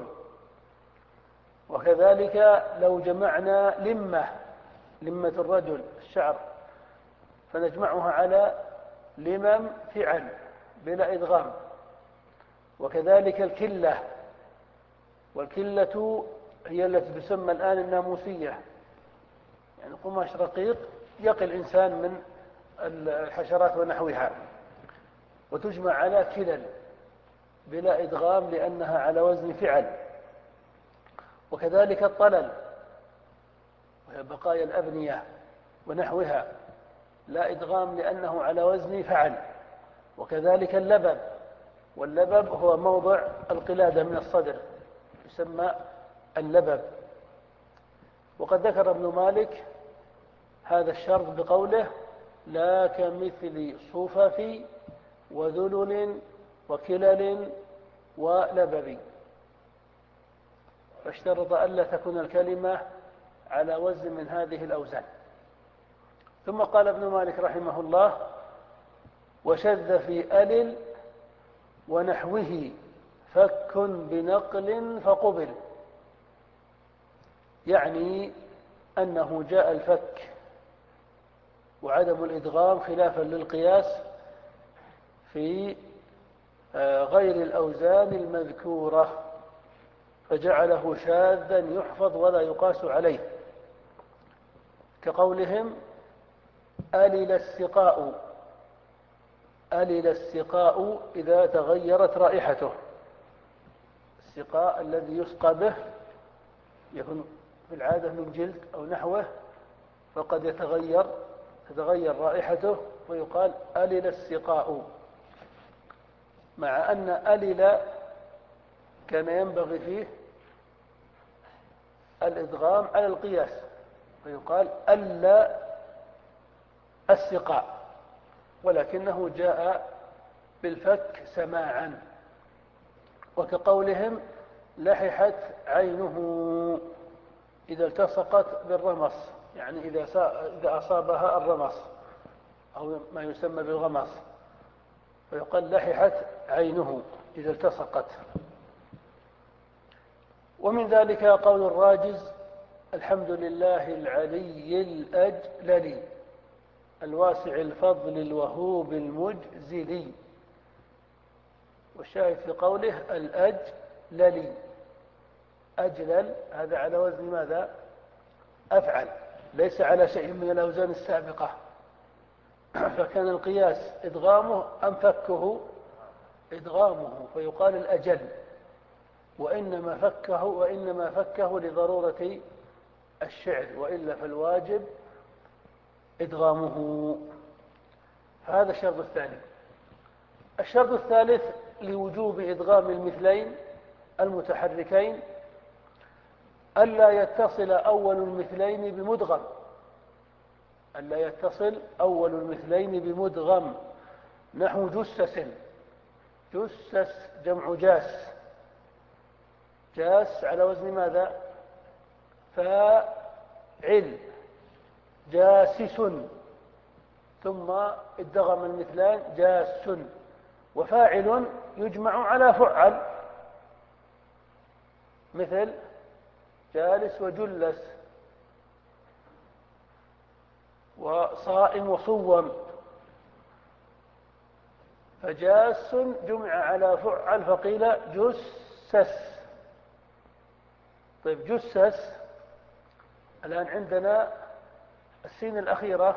وكذلك لو جمعنا لمة، لمة الرجل الشعر، فنجمعها على لمم فعل بلا إدغام. وكذلك الكلة، والكلة هي التي تسمى الآن الناموسية، يعني قماش رقيق يقي الإنسان من الحشرات ونحوها، وتجمع على كلل بلا إدغام لأنها على وزن فعل. وكذلك الطلل وهي بقايا الأبنية ونحوها لا إدغام لأنه على وزن فعل. وكذلك اللبب، واللبب هو موضع القلادة من الصدر يسمى اللبب. وقد ذكر ابن مالك هذا الشرط بقوله لا كمثل صفف وذلل وكلل ولبب، فاشترط ألا تكون الكلمة على وزن من هذه الأوزان. ثم قال ابن مالك رحمه الله وشذ في ألل ونحوه فك بنقل فقبل، يعني أنه جاء الفك وعدم الإدغام خلافا للقياس في غير الأوزان المذكورة، فجعله شاذا يحفظ ولا يقاس عليه، كقولهم ألل السقاء، ألل السقاء إذا تغيرت رائحته. السقاء الذي يسقى به يكون في العادة من جلد أو نحوه، فقد يتغير تتغير رائحته ويقال ألل السقاء، مع أن ألل كان ينبغي فيه الإدغام على القياس فيقال ألا السقاء، ولكنه جاء بالفك سماعا. وكقولهم لححت عينه إذا التصقت بالرمص، يعني إذا إذا أصابها الرمص أو ما يسمى بالغمص، فيقال لححت عينه إذا التصقت. ومن ذلك قول الراجز الحمد لله العلي الأجلل الواسع الفضل الوهوب المجزل، والشاهد في قوله الأجلل، أجلل هذا على وزن ماذا؟ أفعل، ليس على شيء من الأوزان السابقة، فكان القياس إدغامه أم فكه؟ إدغامه، فيقال الأجل، وإنما فكه وإنما فكه لضرورة الشعر، وإلا فالواجب إدغامه. هذا الشرط الثاني. الشرط الثالث لوجوب إدغام المثلين المتحركين ألا يتصل أول المثلين بمدغم، ألا يتصل أول المثلين بمدغم، نحو جسس، جسس جمع جاس، جاس على وزن ماذا؟ فاعل، جاسس، ثم ادغم المثلان جاس، وفاعل يجمع على فعل، مثل جالس وجلس، وصائم وصوم. فجاس جمع على فعل فقيل جسس. طيب جسس، الآن عندنا السين الأخيرة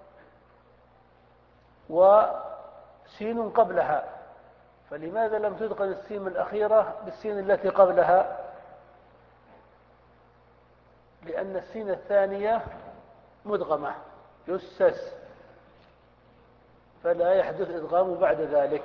وسين قبلها، فلماذا لم تدخل السين الأخيرة بالسين التي قبلها؟ لأن السين الثانية مدغمة، جسس، فلا يحدث إدغام بعد ذلك.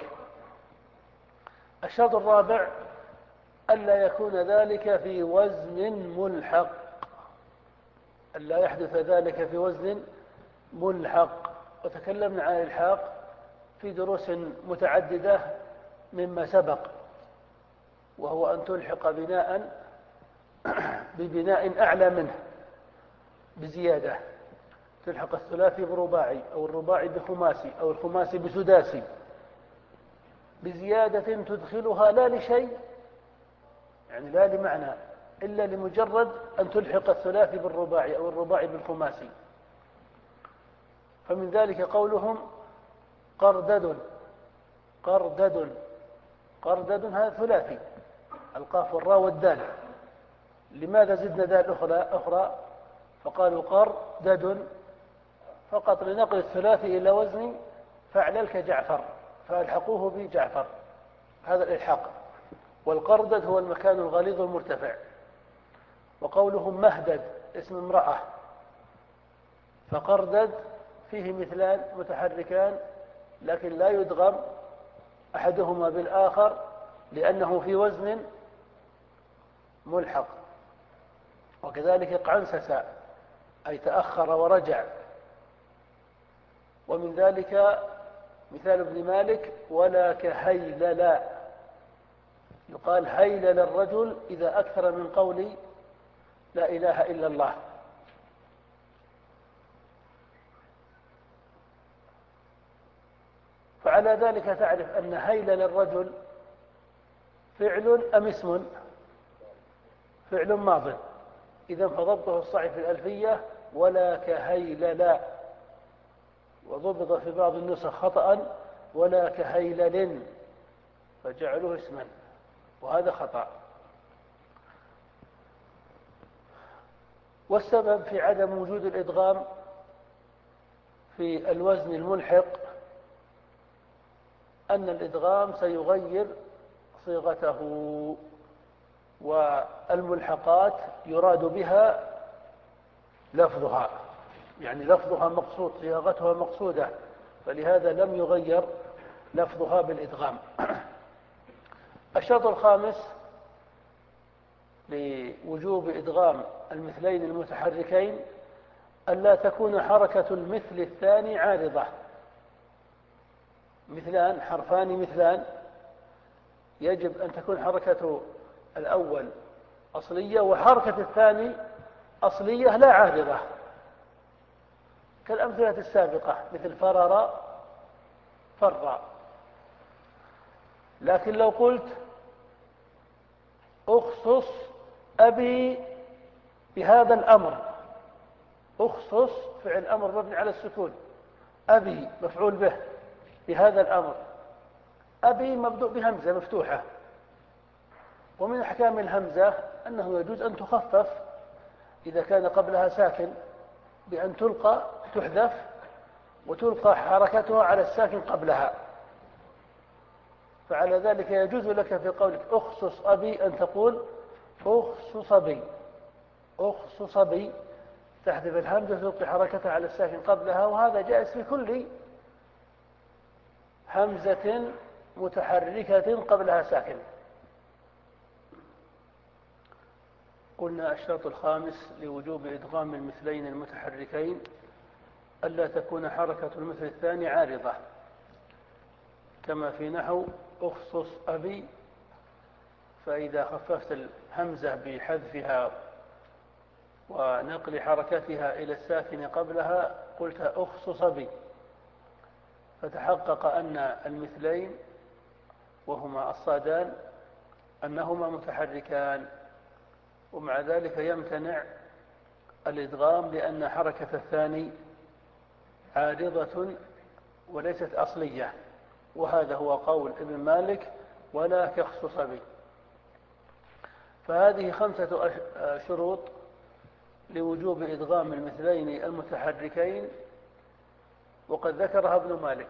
الشرط الرابع ألا يكون ذلك في وزن ملحق، ألا يحدث ذلك في وزن ملحق. وتكلمنا عن الإلحاق في دروس متعددة مما سبق، وهو أن تلحق بناء ببناء أعلى منه بزيادة، تلحق الثلاثي برباعي أو الرباعي بخماسي أو الخماسي بسداسي بزيادة تدخلها لا لشيء، يعني لا لمعنى، إلا لمجرد أن تلحق الثلاثي بالرباعي أو الرباعي بالخماسي. فمن ذلك قولهم قردد، قردد، قردد هذا ثلاثي، القاف والراء والدال. لماذا زدنا دال أخرى أخرى فقالوا قردد فقط لنقل الثلاثي إلى وزن فعل كجعفر، فألحقوه بجعفر، هذا الإلحاق. والقردد هو المكان الغليظ المرتفع. وقولهم مهدد اسم امرأة، فقردد فيه مثلان متحركان لكن لا يدغم أحدهما بالآخر لأنه في وزن ملحق. وكذلك قعنسس أي تأخر ورجع. ومن ذلك مثال ابن مالك ولا كهيللا، يقال هيلل الرجل إذا أكثر من قول لا إله إلا الله. فعلى ذلك تعرف أن هيلل الرجل فعل أم اسم؟ فعل ماض، إذا فضبطه الصحيح في الألفية ولا كهيللا، وضبط في بعض النسخ خطأ ولا كهيلل فجعلوه اسما، وهذا خطأ. والسبب في عدم وجود الإدغام في الوزن الملحق أن الإدغام سيغير صيغته، والملحقات يراد بها لفظها، يعني لفظها مقصود، صياغتها مقصودة، فلهذا لم يغير لفظها بالإدغام. الشرط الخامس لوجوب إدغام المثلين المتحركين ألا تكون حركة المثل الثاني عارضة. مثلان، حرفان مثلان، يجب أن تكون حركة الأول أصلية وحركة الثاني أصلية لا عارضة، كالأمثلة السابقة مثل فرر، فر. لكن لو قلت أخصص أبي بهذا الأمر، أخصص فعل أمر مبني على السكون، أبي مفعول به بهذا الأمر، أبي مبدوء بهمزة مفتوحة. ومن أحكام الهمزة أنه يجوز أن تخفف إذا كان قبلها ساكن بأن تلقى تحذف وتلقى حركتها على الساكن قبلها. فعلى ذلك يجوز لك في قولك أخصص أبي أن تقول أخصص بي، أخصص بي، تحذف الهمزة وتلقي حركتها على الساكن قبلها، وهذا جائز في كل همزة متحركة قبلها ساكن. قلنا الشرط الخامس لوجوب إدغام المثلين المتحركين ألا تكون حركة المثل الثاني عارضة، كما في نحو أخصص أبي، فإذا خففت الهمزة بحذفها ونقل حركتها إلى الساكن قبلها قلت أخصص بي، فتحقق أن المثلين وهما الصادان أنهما متحركان، ومع ذلك يمتنع الإدغام لأن حركة الثاني عارضة وليست أصلية، وهذا هو قول ابن مالك ولا كاخصص به. فهذه خمسة شروط لوجوب إدغام المثلين المتحركين، وقد ذكرها ابن مالك،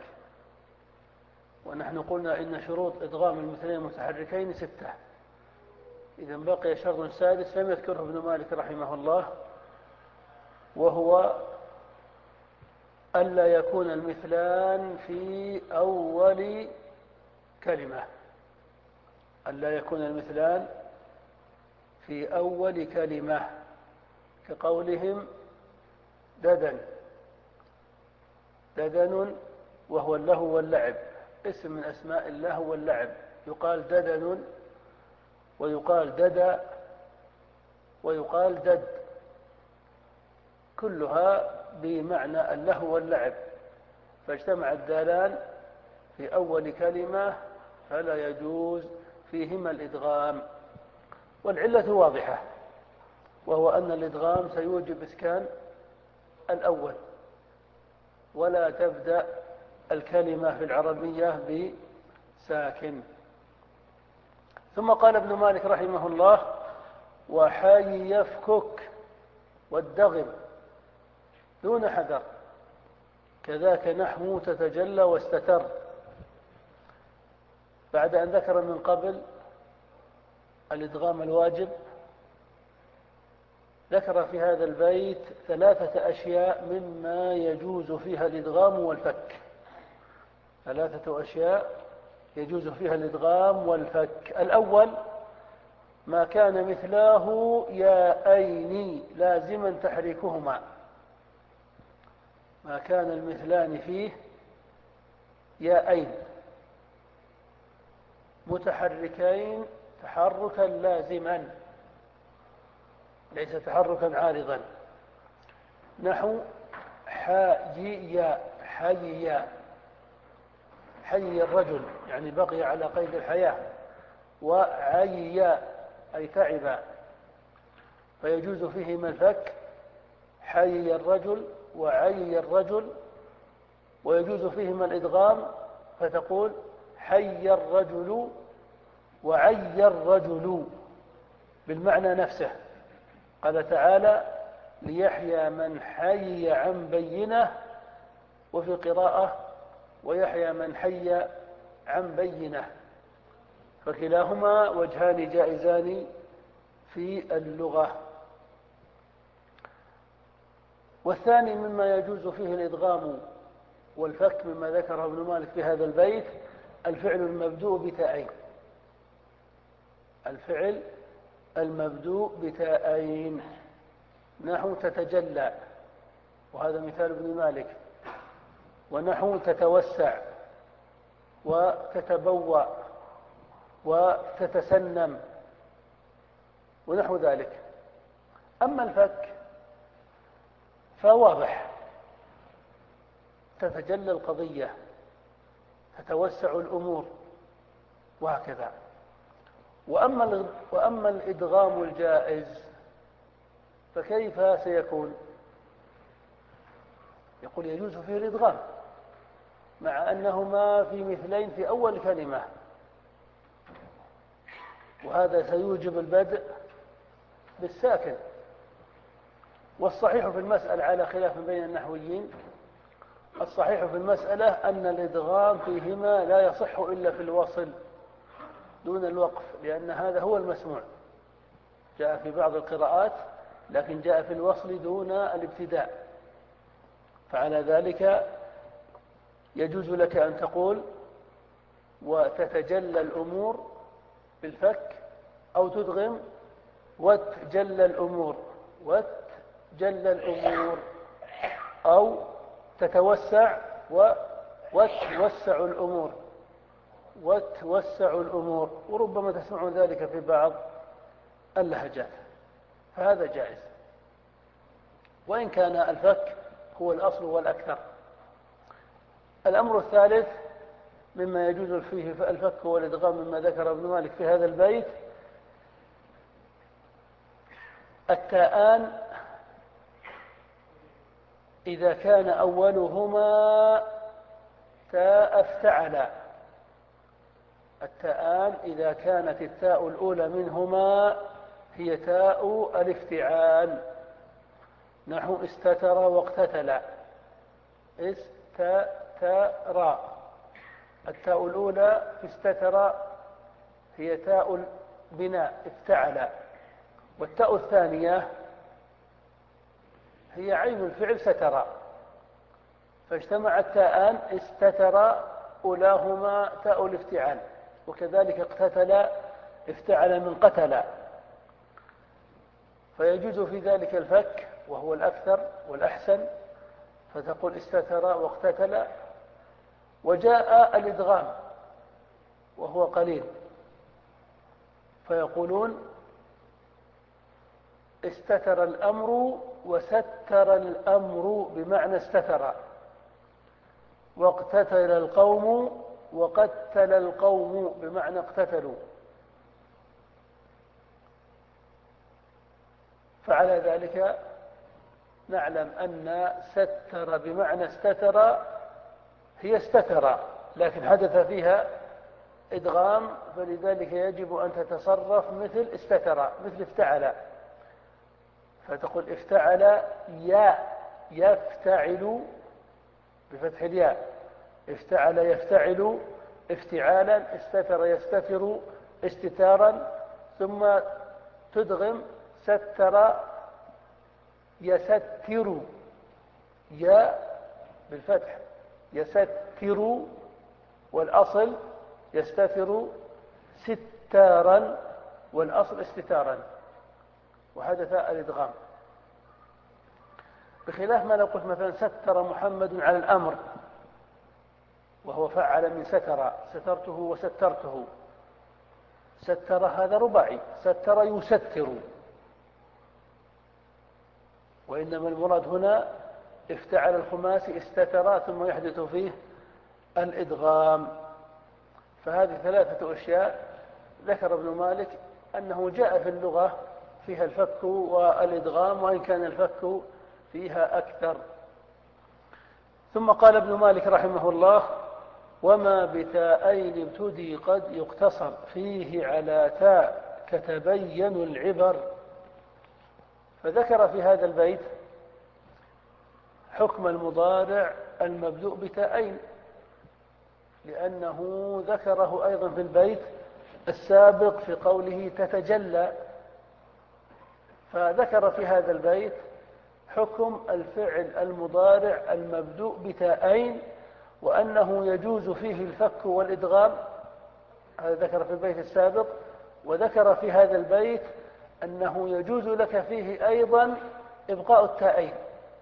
ونحن قلنا إن شروط إدغام المثلين المتحركين ستة، إذا بقي شرط سادس لم يذكره ابن مالك رحمه الله، وهو ألا يكون المثلان في أول كلمة، ألا يكون المثلان في أول كلمة، كقولهم ددن، ددن وهو اللهو واللعب، اسم من أسماء اللهو واللعب، يقال ددن ويقال ددا ويقال دد، كلها بمعنى اللهو واللعب، فاجتمع الدالان في أول كلمة فلا يجوز فيهما الإدغام. والعلة واضحة، وهو أن الإدغام سيوجب إسكان الأول، ولا تبدأ الكلمة في العربية بساكن. ثم قال ابن مالك رحمه الله: وحي يفكك والدغم دون حذر، كذاك نحو تتجلى واستتر. بعد أن ذكر من قبل الإدغام الواجب، ذكر في هذا البيت ثلاثة أشياء مما يجوز فيها الإدغام والفك، ثلاثة أشياء يجوز فيها الإدغام والفك. الأول ما كان مثلاه ياءين لازما تحريكهما، ما كان المثلان فيه ياءين متحركين تحركا لازما ليس تحركا عارضا، نحو حييا، حييا، حيي الرجل يعني بقي على قيد الحياة، وعييا أي تعب، فيجوز فيهما الفك، حيي الرجل وعيي الرجل، ويجوز فيهما الإدغام، فتقول حي الرجل وعي الرجل بالمعنى نفسه. قال تعالى: ليحيى من حي عن بينه، وفي قراءة ويحيى من حي عن بينه، فكلاهما وجهان جائزان في اللغة. والثاني مما يجوز فيه الإدغام والفك مما ذكره ابن مالك في هذا البيت الفعل المبدوء بتاءين، الفعل المبدوء بتاءين، نحو تتجلى، وهذا مثال ابن مالك، ونحو تتوسع وتتبوأ وتتسنم ونحو ذلك. أما الفك فواضح، تتجلى القضية، تتوسع الأمور، وهكذا. وأما وأما الإدغام الجائز فكيف سيكون؟ يقول يجوز فيه الإدغام مع أنهما في مثلين في أول كلمة، وهذا سيوجب البدء بالساكن. والصحيح في المسألة على خلاف بين النحويين، الصحيح في المسألة أن الإدغام فيهما لا يصح إلا في الوصل دون الوقف، لأن هذا هو المسموع، جاء في بعض القراءات لكن جاء في الوصل دون الابتداء. فعلى ذلك يجوز لك أن تقول وتتجلى الأمور بالفك، أو تدغم وتجلى الأمور، وتجلى الأمور، أو تتوسع وتوسع الأمور، وتوسع الأمور، وربما تسمعون ذلك في بعض اللهجات، فهذا جائز، وإن كان الفك هو الأصل والأكثر. الأمر الثالث مما يجوز فيه الفك والإدغام مما ذكر ابن مالك في هذا البيت التاءان إذا كان أولهما تاء افتعل. التاءان إذا كانت التاء الأولى منهما هي تاء الافتعال، نحو استتر واقتتل. استتر، التاء الأولى في استتر هي تاء البناء افتعل، والتاء الثانية هي عين الفعل ستر، فاجتمع التاءان استتر أولاهما تاء الافتعال، وكذلك اقتتل افتعل من قتل، فيجوز في ذلك الفك وهو الأكثر والأحسن، فتقول استتر واقتتل. وجاء الإدغام وهو قليل، فيقولون استتر الأمر وستر الأمر بمعنى استتر، واقتتل القوم وقتل القوم بمعنى اقتتلوا. فعلى ذلك نعلم أن ستر بمعنى استتر هي استتر، لكن حدث فيها إدغام، فلذلك يجب أن تتصرف مثل استتر، مثل افتعل، فتقول افتعل يا يفتعل بفتح الياء، افتعل يفتعل افتعالا، استتر يستتر استتارا، ثم تدغم ستر يستر يا بالفتح يستر، والأصل يستتر ستارا، والأصل استتارا، وحدث الإدغام، بخلاف ما لو قلت مثلا ستر محمد على الأمر، وهو فعل من ستر، سترته وسترته. ستر هذا رباعي، ستر يستر، وإنما المراد هنا افتعل الخماسي استتر ثم يحدث فيه الإدغام. فهذه ثلاثة أشياء ذكر ابن مالك أنه جاء في اللغة فيها الفك والإدغام، وإن كان الفك فيها أكثر. ثم قال ابن مالك رحمه الله: وما بتاءين ابتدي قد يقتصر فيه على تاء كتبين العبر. فذكر في هذا البيت حكم المضارع المبدوء بتاءين، لأنه ذكره أيضا في البيت السابق في قوله تتجلى، فذكر في هذا البيت حكم الفعل المضارع المبدوء بتاءين، وأنه يجوز فيه الفك والإدغام، هذا ذكر في البيت السابق. وذكر في هذا البيت أنه يجوز لك فيه أيضا إبقاء التاءين،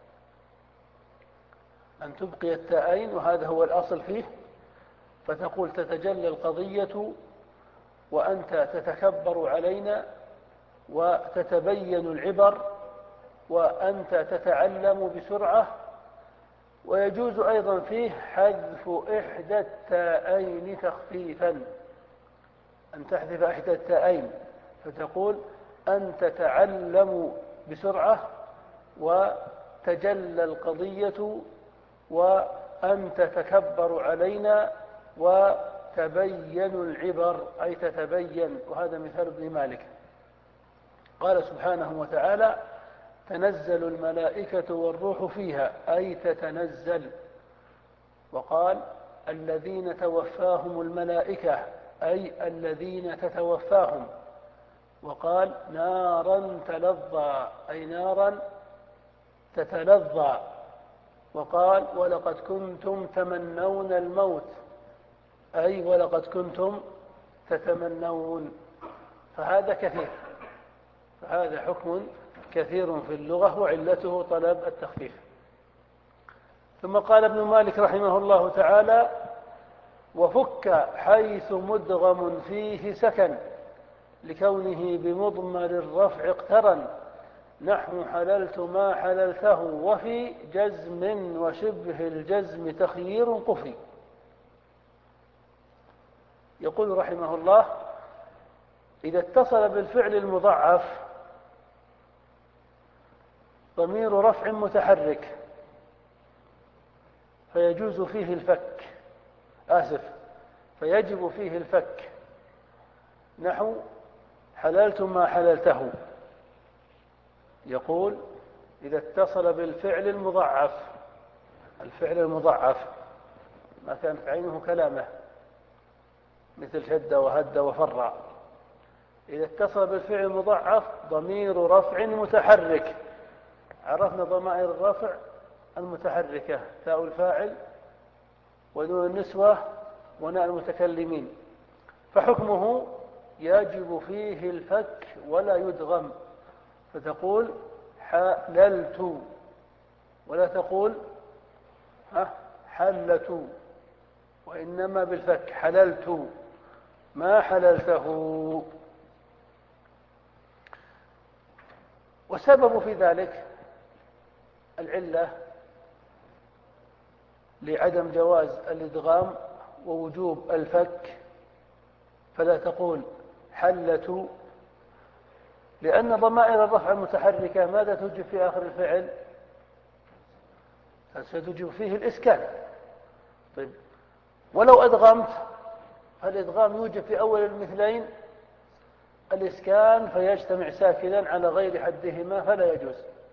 أن تبقي التاءين، وهذا هو الأصل فيه، فتقول تتجلى القضية وأنت تتكبر علينا، وتتبين العبر وأنت تتعلم بسرعة. ويجوز أيضا فيه حذف إحدى التاءين تخفيفا، أن تحذف إحدى التاءين، فتقول أن تتعلم بسرعة وتجلى القضية وأن تتكبر علينا وتبين العبر، أي تتبين. وهذا مثال ابن مالك. قال سبحانه وتعالى: تنزل الملائكة والروح فيها، أي تتنزل. وقال: الذين توفاهم الملائكة، أي الذين تتوفاهم. وقال: نارا تلظى، أي نارا تتلظى. وقال: ولقد كنتم تمنون الموت، أي ولقد كنتم تتمنون. فهذا كثير، فهذا حكم كثير في اللغة، وعلته طلب التخفيف. ثم قال ابن مالك رحمه الله تعالى: وفك حيث مدغم فيه سكن، لكونه بمضمر الرفع اقترن، نحو حللت ما حللته، وفي جزم وشبه الجزم تخيير قفي. يقول رحمه الله: إذا اتصل بالفعل المضاعف ضمير رفع متحرك فيجوز فيه الفك آسف فيجب فيه الفك، نحو حللت ما حللته. يقول: إذا اتصل بالفعل المضاعف، الفعل المضاعف ما كانت عينه كلامه مثل شد وهد وفر، إذا اتصل بالفعل المضاعف ضمير رفع متحرك. عرفنا ضمائر الرفع المتحركة: تاء الفاعل ونون النسوة وناء المتكلمين، فحكمه يجب فيه الفك ولا يدغم، فتقول حللت ولا تقول حلت، وإنما بالفك: حللت ما حللته. وسبب في ذلك العلة لعدم جواز الإدغام ووجوب الفك، فلا تقول حلت، لأن ضمائر الرفع المتحركة ماذا توجب في آخر الفعل؟ ستوجب فيه الإسكان. طيب، ولو أدغمت فالإدغام يوجب في أول المثلين الإسكان فيجتمع ساكنا على غير حدهما فلا يجوز.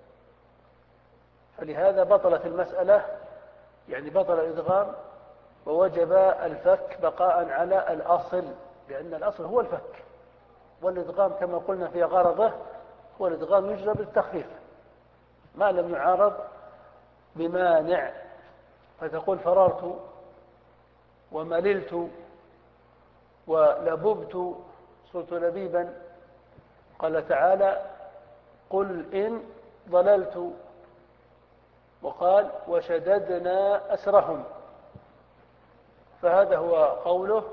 فلهذا بطلت المسألة، يعني بطل الإدغام ووجب الفك بقاء على الأصل، لأن الأصل هو الفك، والإدغام كما قلنا في غرضه هو الإدغام يجرى بالتخفيف ما لم يعارض بمانع. فتقول فررت ومللت ولببت، صرت لبيبا. قال تعالى: قل إن ضللت، وقال: وشددنا أسرهم. فهذا هو قوله: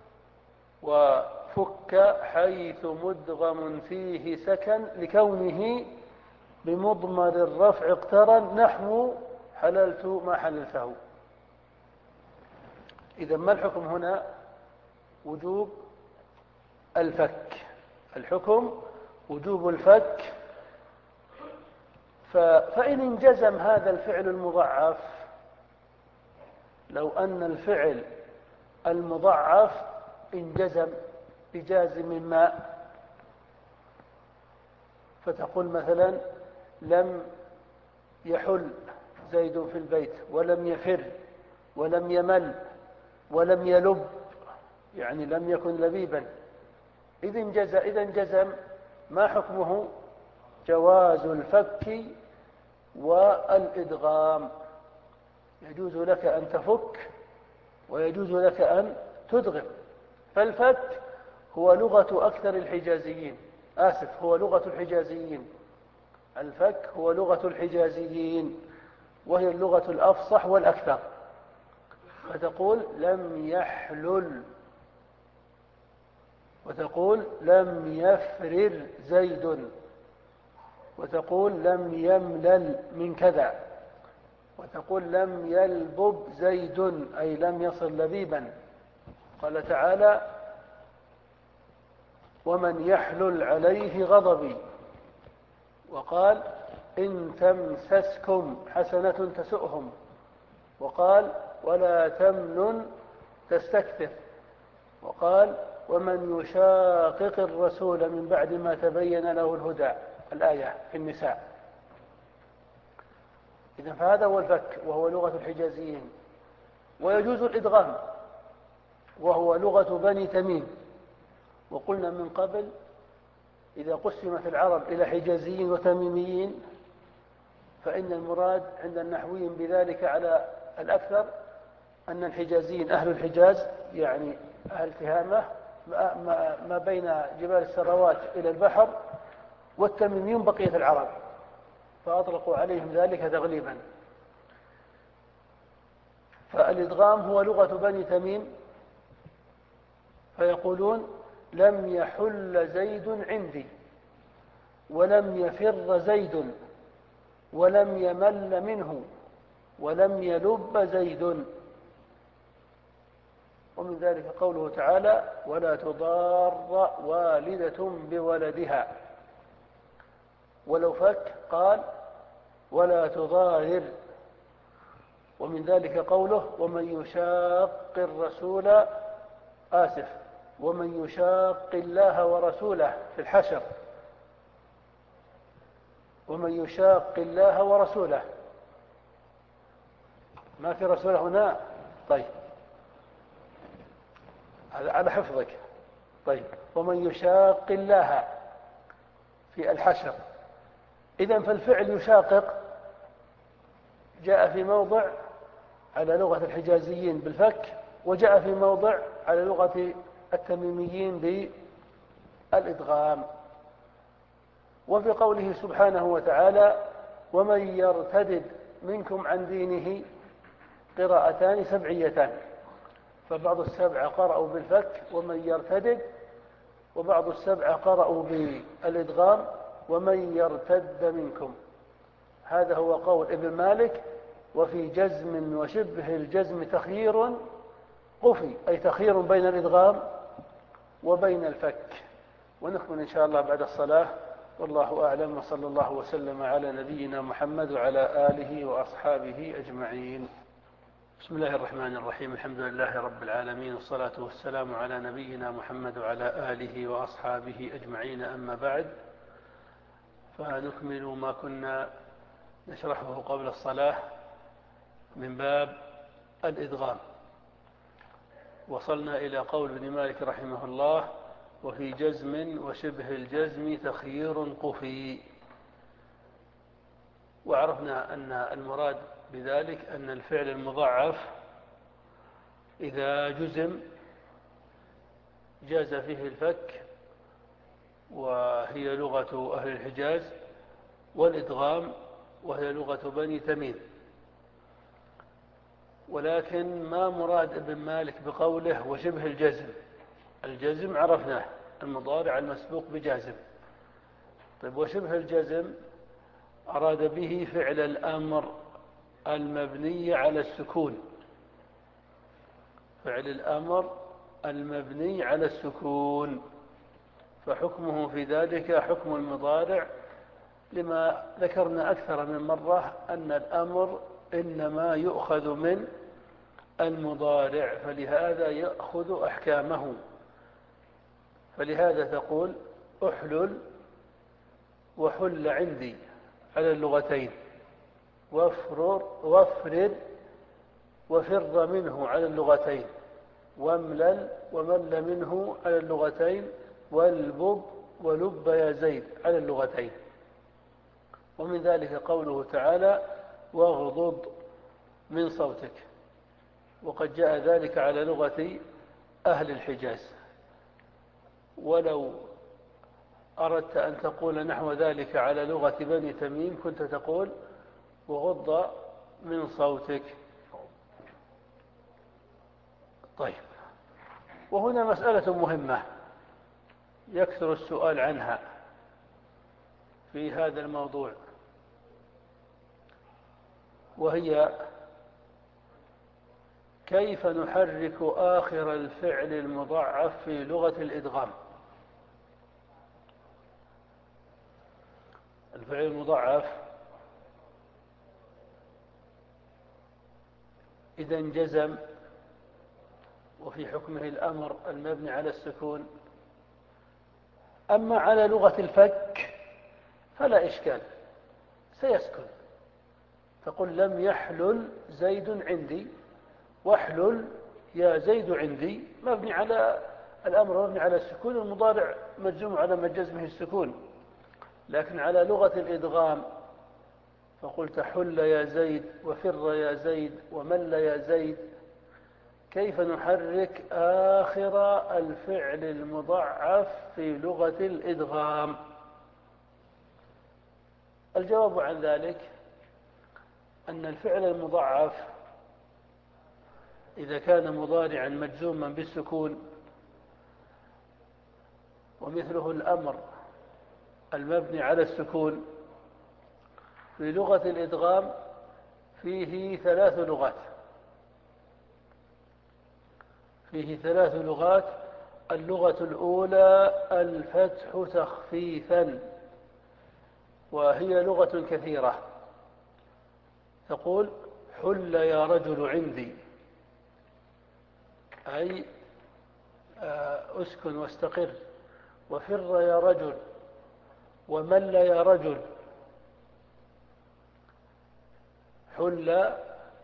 وفك حيث مدغم فيه سكن لكونه بمضمر الرفع اقترن، نحو حللت ما حللته. إذا ما الحكم هنا؟ وجوب الفك. الحكم وجوب الفك. فإن انجزم هذا الفعل المضاعف، لو أن الفعل المضاعف انجزم بجازم ما، فتقول مثلا: لم يحل زيد في البيت، ولم يفر، ولم يمل، ولم يلب، يعني لم يكن لبيبا. إذا انجزم ما حكمه؟ جواز الفك والإدغام. يجوز لك أن تفك ويجوز لك أن تدغم. فالفك هو لغة أكثر الحجازيين آسف هو لغة الحجازيين الفك هو لغة الحجازيين، وهي اللغة الأفصح والأكثر. فتقول: لم يحلل، وتقول: لم يفرر زيد، وتقول: لم يملل من كذا، وتقول: لم يلبب زيد، أي لم يصل لبيبا. قال تعالى: ومن يحلل عليه غضبي. وقال: إن تمسسكم حسنة تسؤهم. وقال: ولا تمنن تستكثر. وقال: ومن يشاقق الرسول من بعد ما تبين له الهدى، الآية في النساء. إذن فهذا هو الفك، وهو لغة الحجازيين. ويجوز الإدغام، وهو لغة بني تميم. وقلنا من قبل: إذا قسمت العرب إلى حجازيين وتميميين، فإن المراد عند النحويين بذلك على الأكثر أن الحجازيين أهل الحجاز، يعني أهل تهامة ما بين جبال السروات إلى البحر، والتميميون بقية العرب، فأطلقوا عليهم ذلك تغليبا. فالإدغام هو لغة بني تميم، فيقولون: لم يحل زيد عندي، ولم يفر زيد، ولم يمل منه، ولم يلب زيد. ومن ذلك قوله تعالى ولا تضار والدة بولدها، ولو فك قال ولا تضارر. ومن ذلك قوله ومن يشاق الرسول آسف ومن يشاق الله ورسوله في الحشر، ومن يشاق الله ورسوله، ما في رسول هنا. طيب على حفظك. طيب ومن يشاق الله في الحشر. إذن فالفعل يشاقق جاء في موضع على لغة الحجازيين بالفك، وجاء في موضع على لغة التميميين بالإدغام. وفي قوله سبحانه وتعالى ومن يرتدد منكم عن دينه قراءتان سبعيتان، فبعض السبعة قرأوا بالفك ومن يرتدد، وبعض السبعة قرأوا بالإدغام ومن يرتد منكم. هذا هو قول ابن مالك. وفي جزم وشبه الجزم تخيير قفي، أي تخيير بين الإدغام وبين الفك. ونكمل إن شاء الله بعد الصلاة، والله أعلم، وصلى الله وسلم على نبينا محمد وعلى آله وأصحابه أجمعين. بسم الله الرحمن الرحيم. الحمد لله رب العالمين، والصلاة والسلام على نبينا محمد وعلى آله وأصحابه أجمعين. أما بعد، فنكمل ما كنا نشرحه قبل الصلاة من باب الإدغام. وصلنا إلى قول ابن مالك رحمه الله وفي جزم وشبه الجزم تخيير قفي. وعرفنا أن المراد بذلك أن الفعل المضاعف إذا جزم جاز فيه الفك، وهي لغة أهل الحجاز، والإدغام وهي لغة بني تميم. ولكن ما مراد ابن مالك بقوله وشبه الجزم؟ الجزم عرفناه، المضارع المسبوق بجازم. طيب وشبه الجزم أراد به فعل الأمر المبني على السكون، فعل الأمر المبني على السكون، فحكمه في ذلك حكم المضارع، لما ذكرنا أكثر من مرة أن الأمر إنما يؤخذ من المضارع، فلهذا يأخذ أحكامه. فلهذا تقول أحلل وحل عندي على اللغتين، وافرر وافرد وفر منه على اللغتين، واملل ومل منه على اللغتين، والبض ولب يا زيد على اللغتين. ومن ذلك قوله تعالى واغضض من صوتك، وقد جاء ذلك على لغة أهل الحجاز. ولو أردت أن تقول نحو ذلك على لغة بني تميم كنت تقول وغض من صوتك. طيب، وهنا مسألة مهمة يكثر السؤال عنها في هذا الموضوع، وهي كيف نحرك آخر الفعل المضاعف في لغة الإدغام؟ الفعل المضاعف إذا انجزم وفي حكمه الأمر المبني على السكون، أما على لغة الفك فلا إشكال، سيسكن. تقول لم يحلل زيد عندي، واحلل يا زيد عندي، مبني على الأمر مبني على السكون، المضارع مجزوم على مجزمه السكون. لكن على لغة الإدغام فقلت حل يا زيد وفر يا زيد ومل يا زيد، كيف نحرك آخر الفعل المضاعف في لغة الإدغام؟ الجواب عن ذلك أن الفعل المضاعف إذا كان مضارعا مجزوما بالسكون، ومثله الأمر المبني على السكون، في لغة الإدغام فيه ثلاث لغات. فيه ثلاث لغات. اللغة الأولى الفتح تخفيفا، وهي لغة كثيرة. تقول حل يا رجل عندي، أي أسكن واستقر. وفر يا رجل، ومل يا رجل. حل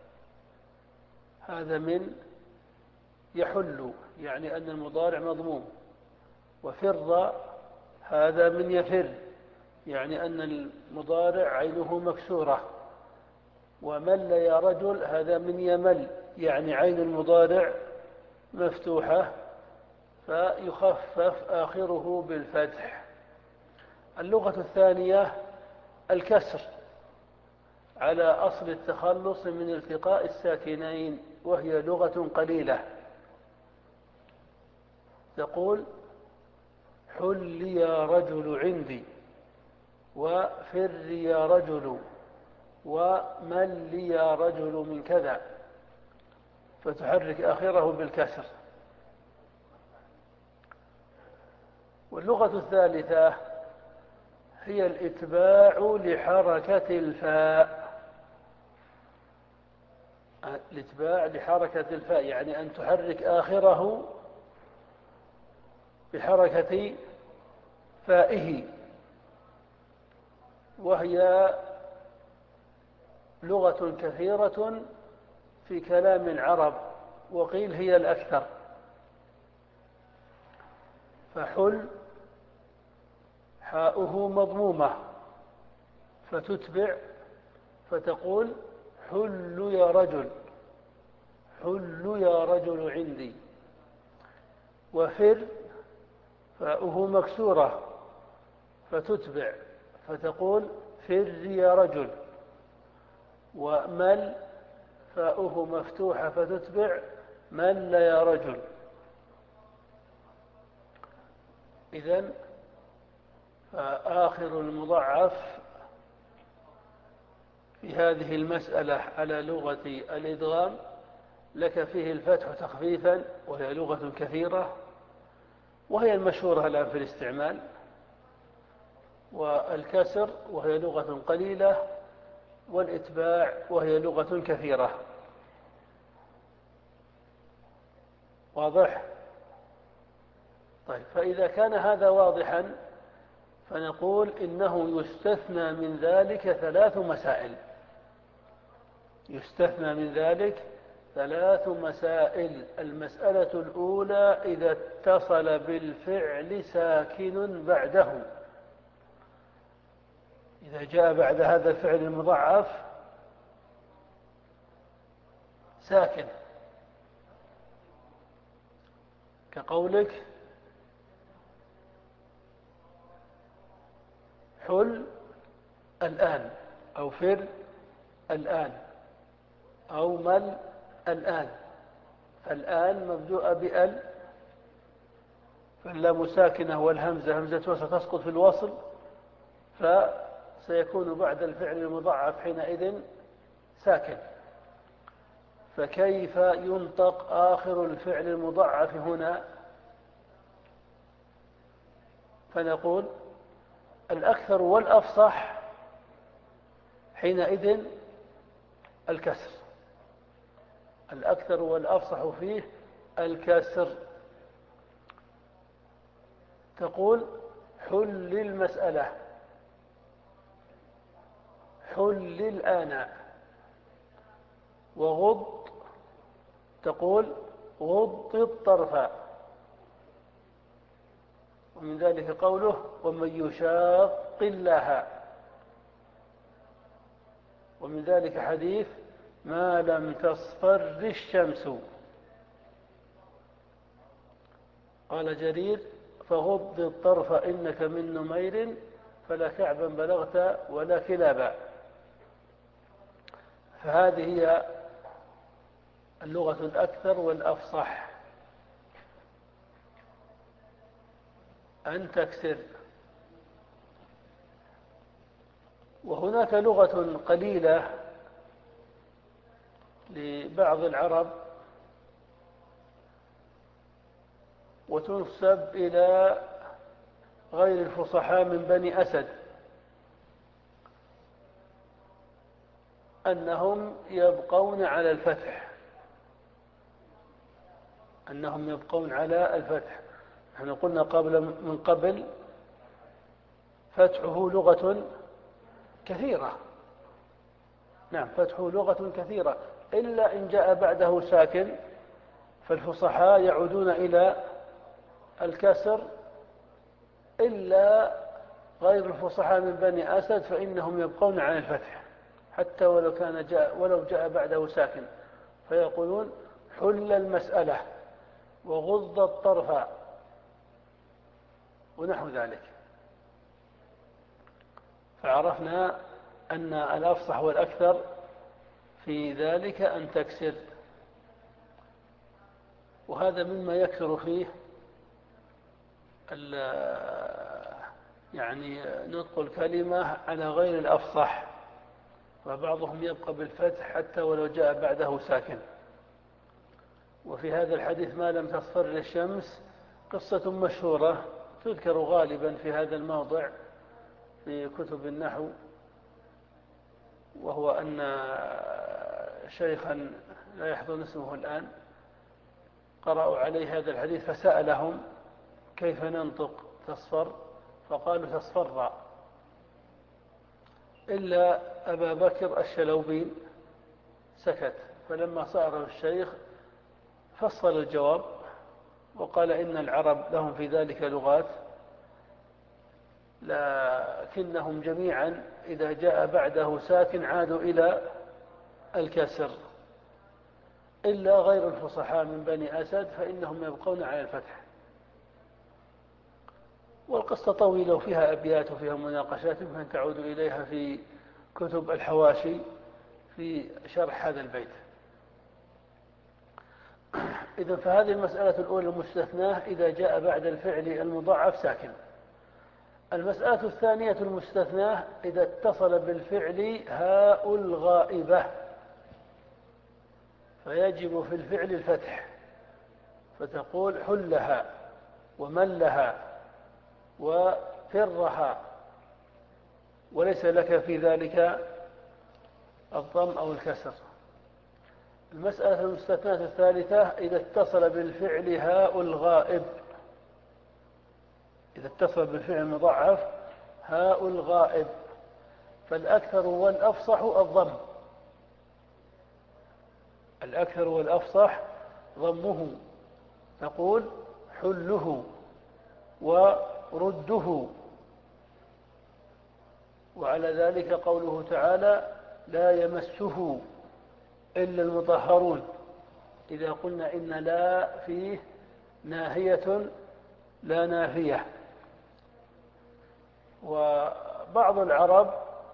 هذا من يحل، يعني أن المضارع مضموم. وفر هذا من يفر، يعني أن المضارع عينه مكسورة. ومل يا رجل هذا من يمل، يعني عين المضارع مفتوحة فيخفف آخره بالفتح. اللغة الثانية الكسر، على أصل التخلص من التقاء الساكنين، وهي لغة قليلة. تقول حل يا رجل عندي، وفر يا رجل، ومل يا رجل من كذا، فتحرك آخره بالكسر. واللغة الثالثة هي الإتباع لحركة الفاء. الإتباع لحركة الفاء يعني أن تحرك آخره بحركة فائه، وهي لغة كثيرة في كلام العرب، وقيل هي الأكثر. فحل حاؤه مضمومة فتتبع فتقول حل يا رجل، حل يا رجل عندي. وفر فاؤه مكسورة فتتبع فتقول فر يا رجل. ومل فاؤه مفتوحة فتتبع مل يا رجل. إذن فآخر المضاعف في هذه المسألة على لغة الإدغام لك فيه الفتح تخفيفا، وهي لغة كثيرة وهي المشهورة الآن في الاستعمال، والكسر وهي لغة قليلة، والإتباع وهي لغة كثيرة. واضح؟ طيب، فإذا كان هذا واضحا فنقول إنه يستثنى من ذلك ثلاث مسائل. يستثنى من ذلك ثلاث مسائل. المسألة الأولى إذا اتصل بالفعل ساكن بعده، إذا جاء بعد هذا الفعل المضاعف ساكن، كقولك حل الآن، أو فر الآن، أو مل الآن. فالآن مبدوءة بأل، فاللام ساكنة والهمزة همزة وسط تسقط في الوصل، فسيكون بعد الفعل المضاعف حينئذ ساكن. فكيف ينطق آخر الفعل المضاعف هنا؟ فنقول الأكثر والأفصح حينئذ الكسر. الأكثر والأفصح فيه الكسر. تقول حل المسألة، حل الآن. وغض تقول غض الطرف. ومن ذلك قوله ومن يشاق الله. ومن ذلك حديث ما لم تصفر الشمس. قال جرير فغض الطرف إنك من نمير فلا كعبا بلغت ولا كلابا. فهذه هي اللغة الأكثر والأفصح، أن تكسر. وهناك لغة قليلة لبعض العرب وتنسب إلى غير الفصحاء من بني أسد أنهم يبقون على الفتح أنهم يبقون على الفتح نحن قلنا قبل من قبل فتحه لغة كثيرة. نعم، فتحه لغة كثيرة، إلا إن جاء بعده ساكن فالفصحاء يعودون إلى الكسر، إلا غير الفصحاء من بني أسد فإنهم يبقون على الفتح حتى ولو كان جاء ولو جاء بعده ساكن، فيقولون حل المسألة وغض الطرف ونحو ذلك. فعرفنا أن الأفصح والأكثر في ذلك أن تكسر، وهذا مما يكثر فيه يعني نطق الكلمة على غير الأفصح، وبعضهم يبقى بالفتح حتى ولو جاء بعده ساكن. وفي هذا الحديث ما لم تصفر الشمس قصة مشهورة تذكر غالبا في هذا الموضع في كتب النحو، وهو أن شيخا لا يحضر اسمه الآن قرأوا عليه هذا الحديث فسألهم كيف ننطق تصفر، فقالوا تصفر، إلا أبا بكر الشلوبين سكت. فلما سأله الشيخ فصل الجواب وقال إن العرب لهم في ذلك لغات، لكنهم جميعا إذا جاء بعده ساكن عادوا إلى الكسر، إلا غير الفصحاء من بني أسد فإنهم يبقون على الفتح. والقصة طويلة وفيها أبيات وفيها مناقشات يمكن تعود إليها في كتب الحواشي في شرح هذا البيت. إذن فهذه المسألة الأولى المستثناة إذا جاء بعد الفعل المضاعف ساكن. المسألة الثانية المستثناة إذا اتصل بالفعل هاء الغائبة، فيجب في الفعل الفتح، فتقول حلها وملها وفرها، وليس لك في ذلك الضم أو الكسر. المسألة المستثناة الثالثة إذا اتصل بالفعل هاء الغائب، إذا اتصل بالفعل المضاعف هاء الغائب، فالأكثر والأفصح الضم، الأكثر والأفصح ضمه، نقول حله ورده. وعلى ذلك قوله تعالى لا يمسه إلا المطهرون، إذا قلنا إن لا فيه ناهية لا نافية. وبعض العرب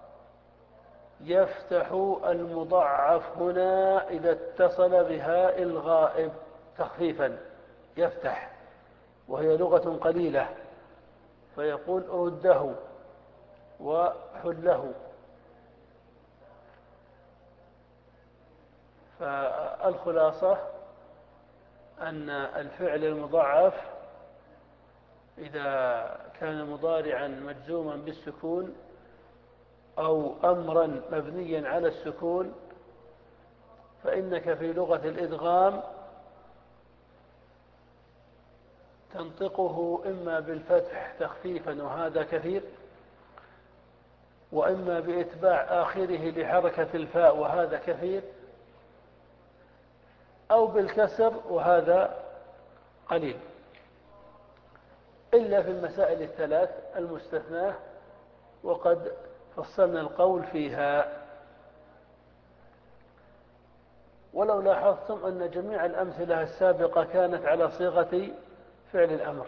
يفتح المضاعف هنا إذا اتصل بهاء الغائب تخفيفا، يفتح وهي لغة قليلة، فيقول رده وحله. فالخلاصة أن الفعل المضاعف إذا كان مضارعا مجزوما بالسكون أو أمرا مبنيا على السكون فإنك في لغة الإدغام تنطقه إما بالفتح تخفيفا وهذا كثير، وإما بإتباع آخره لحركة الفاء وهذا كثير، أو بالكسر وهذا قليل، إلا في المسائل الثلاث المستثناة وقد فصلنا القول فيها. ولو لاحظتم أن جميع الأمثلة السابقة كانت على صيغة فعل الأمر،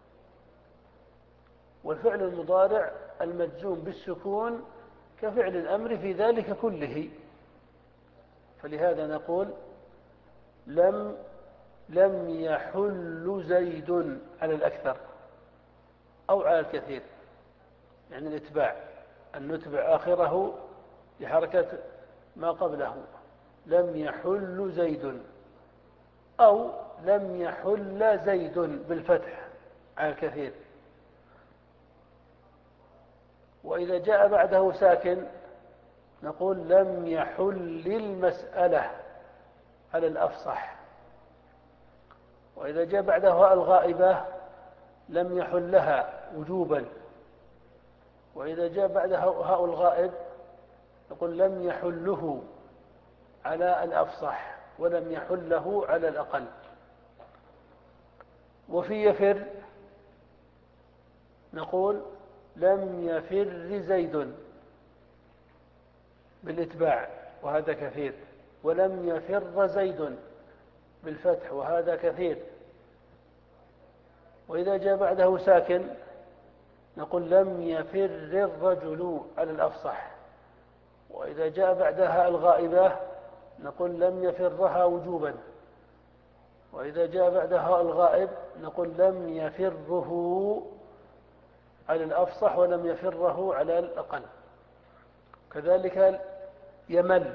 والفعل المضارع المجزوم بالسكون كفعل الأمر في ذلك كله. فلهذا نقول لم لم يحل زيد على الأكثر أو على الكثير، يعني الاتباع أن نتبع آخره لحركة ما قبله، لم يحل زيد، أو لم يحل زيد بالفتح على الكثير. وإذا جاء بعده ساكن نقول لم يحل المسألة على الأفصح. وإذا جاء بعده هاء الغائبة لم يحلها وجوبا. وإذا جاء بعده هاء الغائب نقول لم يحله على الأفصح ولم يحله على الأقل. وفي يفر نقول لم يفر زيد بالإتباع وهذا كثير، ولم يفر زيد بالفتح وهذا كثير. وإذا جاء بعده ساكن نقول لم يفر الرجل على الأفصح. وإذا جاء بعدها الغائبة نقول لم يفرها وجوبا. وإذا جاء بعدها الغائب نقول لم يفره على الأفصح ولم يفره على الأقل. كذلك يمل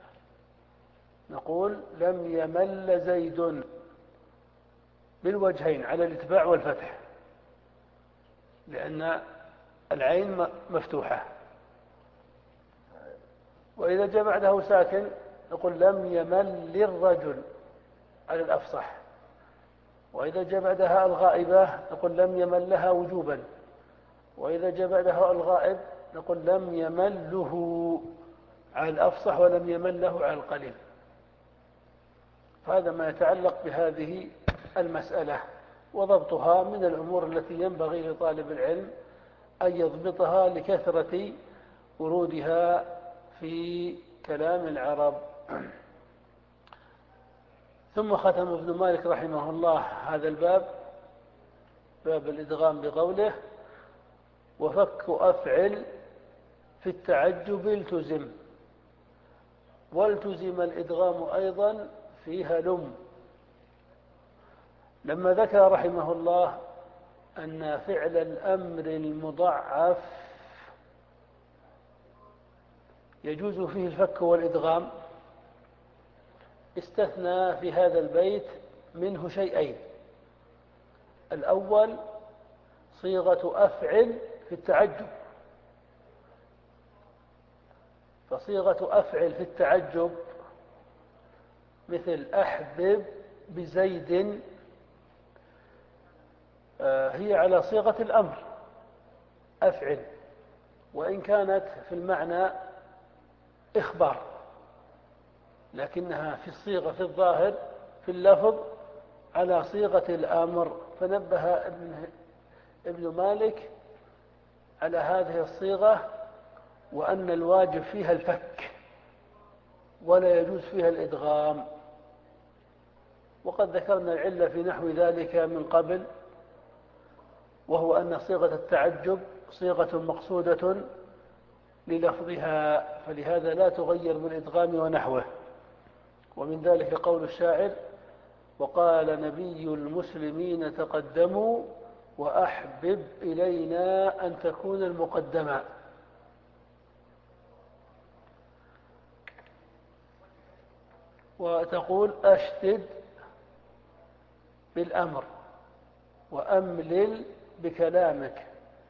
نقول لم يمل زيد بالوجهين على الاتباع والفتح لأن العين مفتوحة. وإذا جاء بعده ساكن نقول لم يمل الرجل على الأفصح. وإذا جاء بعدها الغائبة نقول لم يملها وجوبا. وإذا جاء بعدها الغائب نقول لم يمله على الأفصح ولم يمله على القليل. فهذا ما يتعلق بهذه المسألة، وضبطها من الأمور التي ينبغي لطالب العلم أن يضبطها لكثرة ورودها في كلام العرب. ثم ختم ابن مالك رحمه الله هذا الباب، باب الإدغام، بقوله: وفك أفعل في التعجب التزم، والتزم الإدغام أيضا في هلم. لما ذكر رحمه الله أن فعل الأمر المضعف يجوز فيه الفك والإدغام، استثنى في هذا البيت منه شيئين. الأول صيغة أفعل في التعجب، فصيغة أفعل في التعجب مثل أحبب بزيد هي على صيغة الأمر أفعل، وإن كانت في المعنى إخبار، لكنها في الصيغة في الظاهر في اللفظ على صيغة الأمر. فنبه ابن, ابن مالك على هذه الصيغة وأن الواجب فيها الفك ولا يجوز فيها الإدغام. وقد ذكرنا العلة في نحو ذلك من قبل، وهو أن صيغة التعجب صيغة مقصودة للفظها، فلهذا لا تغير بالإدغام ونحوه. ومن ذلك قول الشاعر: وقال نبي المسلمين تقدموا وأحبب إلينا أن تكون المقدما. وتقول أشتد بالأمر وأملل بكلامك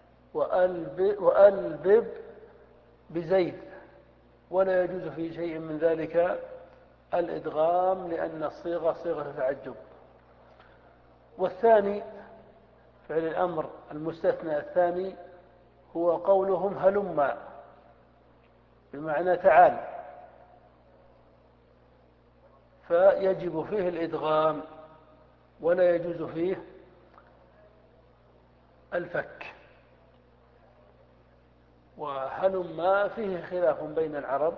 وألبب بزيد، ولا يجوز في شيء من ذلك الإدغام لأن الصيغة صيغة تعجب. والثاني فعل الأمر المستثنى الثاني هو قولهم هلما بمعنى تعال، فيجب فيه الإدغام ولا يجوز فيه الفك. وهلما فيه خلاف بين العرب،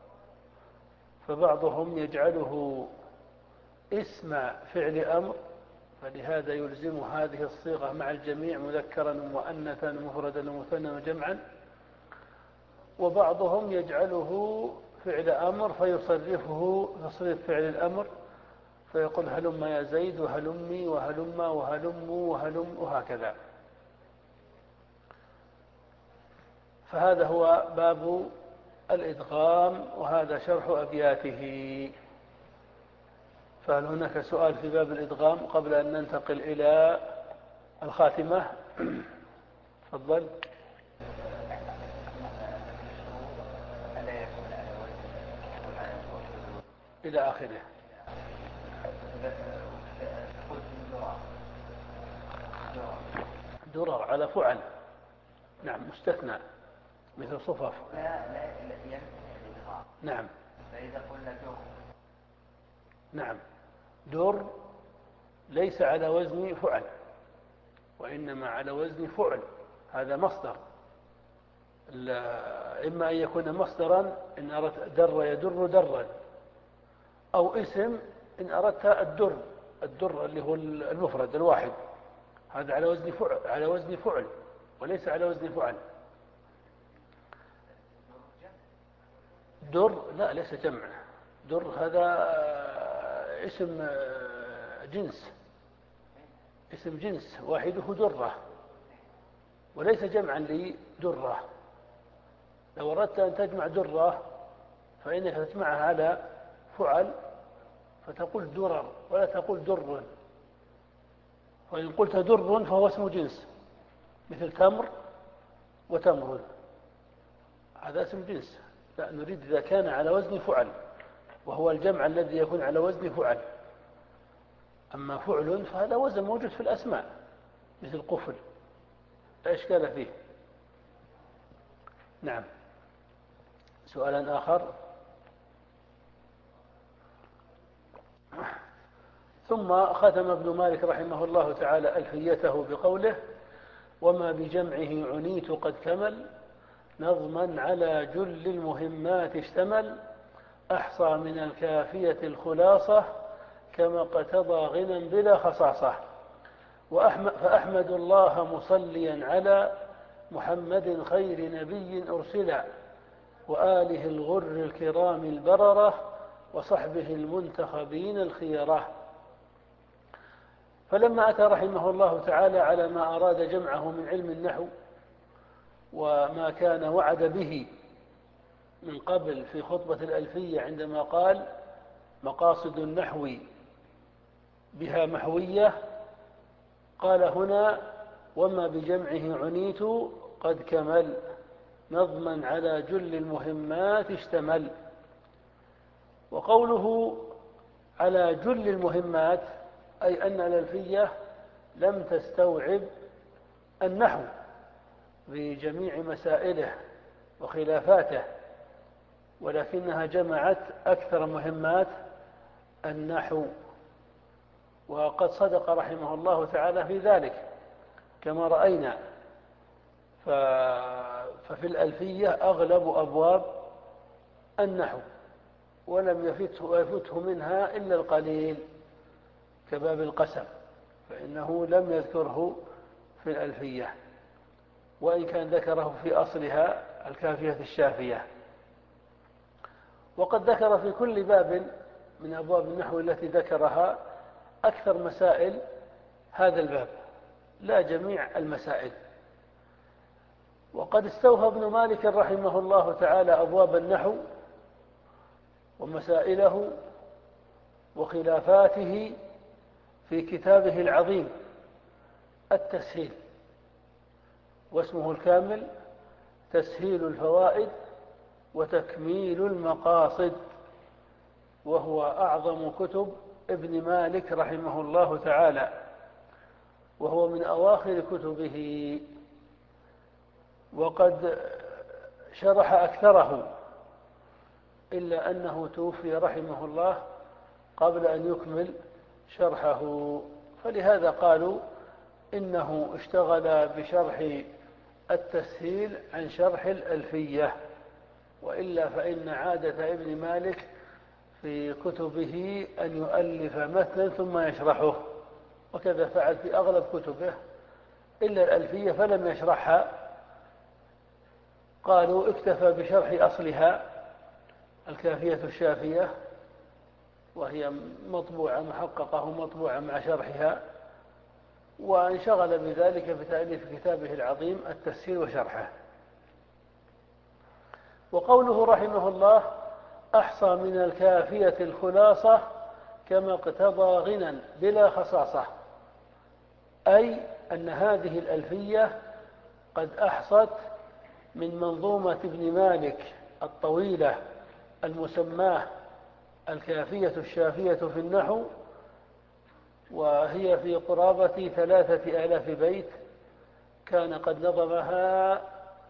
فبعضهم يجعله اسم فعل أمر، فلهذا يلزم هذه الصيغة مع الجميع مذكرا ومؤنثا مفردا ومثنى وجمعا. وبعضهم يجعله فعل أمر فيصرفه تصريف فعل الأمر، فيقول هلم يا زيد وهلمي وهلم وهلم وهلم وهكذا. فهذا هو باب الإدغام، وهذا شرح أبياته. فهل هناك سؤال في باب الإدغام قبل أن ننتقل إلى الخاتمة؟ تفضل. إلى آخره. درر على فعل، نعم، مستثنى مثل صفف. لا لا ينتهي الإدغام. نعم. فإذا قلنا در. نعم، در ليس على وزن فعل، وإنما على وزن فعل. هذا مصدر، إما أن يكون مصدرا إن أردت در يدر درا، أو اسم إن أردت الدر، الدر اللي هو المفرد الواحد، هذا على وزن فعل، على وزن فعل وليس على وزن فعل. در لا، ليس جمع. در هذا اسم جنس، اسم جنس واحده درة، وليس جمعا لدرة. لو أردت أن تجمع درة فإنك تجمعها على فعل فتقول درر ولا تقول در. وإن قلت در فهو اسم جنس مثل تمر وتمر، هذا اسم جنس. لا، نريد إذا كان على وزن فعل، وهو الجمع الذي يكون على وزن فعل. أما فعل فهذا وزن موجود في الأسماء مثل قفل، لا إشكال فيه. نعم. سؤالا آخر. ثم ختم ابن مالك رحمه الله تعالى ألفيته بقوله: وما بجمعه عنيت قد كمل، نظما على جل المهمات اشتمل، أحصى من الكافية الخلاصة، كما اقتضى غنى بلا خصاصة. فأحمد الله مصليا على محمد خير نبي أرسلا، وآله الغر الكرام البررة، وصحبه المنتخبين الخيرة. فلما أتى رحمه الله تعالى على ما أراد جمعه من علم النحو وما كان وعد به من قبل في خطبة الألفية عندما قال: مقاصد النحو بها محوية، قال هنا: وما بجمعه عنيت قد كمل، نظما على جل المهمات اشتمل. وقوله على جل المهمات أي أن الألفية لم تستوعب النحو بجميع مسائله وخلافاته، ولكنها جمعت أكثر مهمات النحو. وقد صدق رحمه الله تعالى في ذلك كما رأينا. ففي الألفية أغلب أبواب النحو، ولم يفته, يفته منها إلا القليل، كباب القسم فإنه لم يذكره في الألفية، وإن كان ذكره في أصلها الكافية الشافية. وقد ذكر في كل باب من أبواب النحو التي ذكرها أكثر مسائل هذا الباب، لا جميع المسائل. وقد استوفى ابن مالك رحمه الله تعالى أبواب النحو ومسائله وخلافاته في كتابه العظيم التسهيل، واسمه الكامل تسهيل الفوائد وتكميل المقاصد، وهو أعظم كتب ابن مالك رحمه الله تعالى، وهو من أواخر كتبه. وقد شرح أكثره، إلا أنه توفي رحمه الله قبل أن يكمل شرحه، فلهذا قالوا إنه اشتغل بشرح التسهيل عن شرح الألفية. وإلا فإن عادة ابن مالك في كتبه أن يؤلف متنا ثم يشرحه، وكذا فعل في أغلب كتبه إلا الألفية فلم يشرحها. قالوا اكتفى بشرح أصلها الكافية الشافية، وهي مطبوعة محققة مطبوعة مع شرحها، وانشغل بذلك بتأليف كتابه العظيم التسهيل وشرحه. وقوله رحمه الله: أحصى من الكافية الخلاصة كما اقتضى غنى بلا خصاصة، أي أن هذه الألفية قد أحصت من منظومة ابن مالك الطويلة المسماة الكافية الشافية في النحو، وهي في قرابة ثلاثة آلاف بيت، كان قد نظمها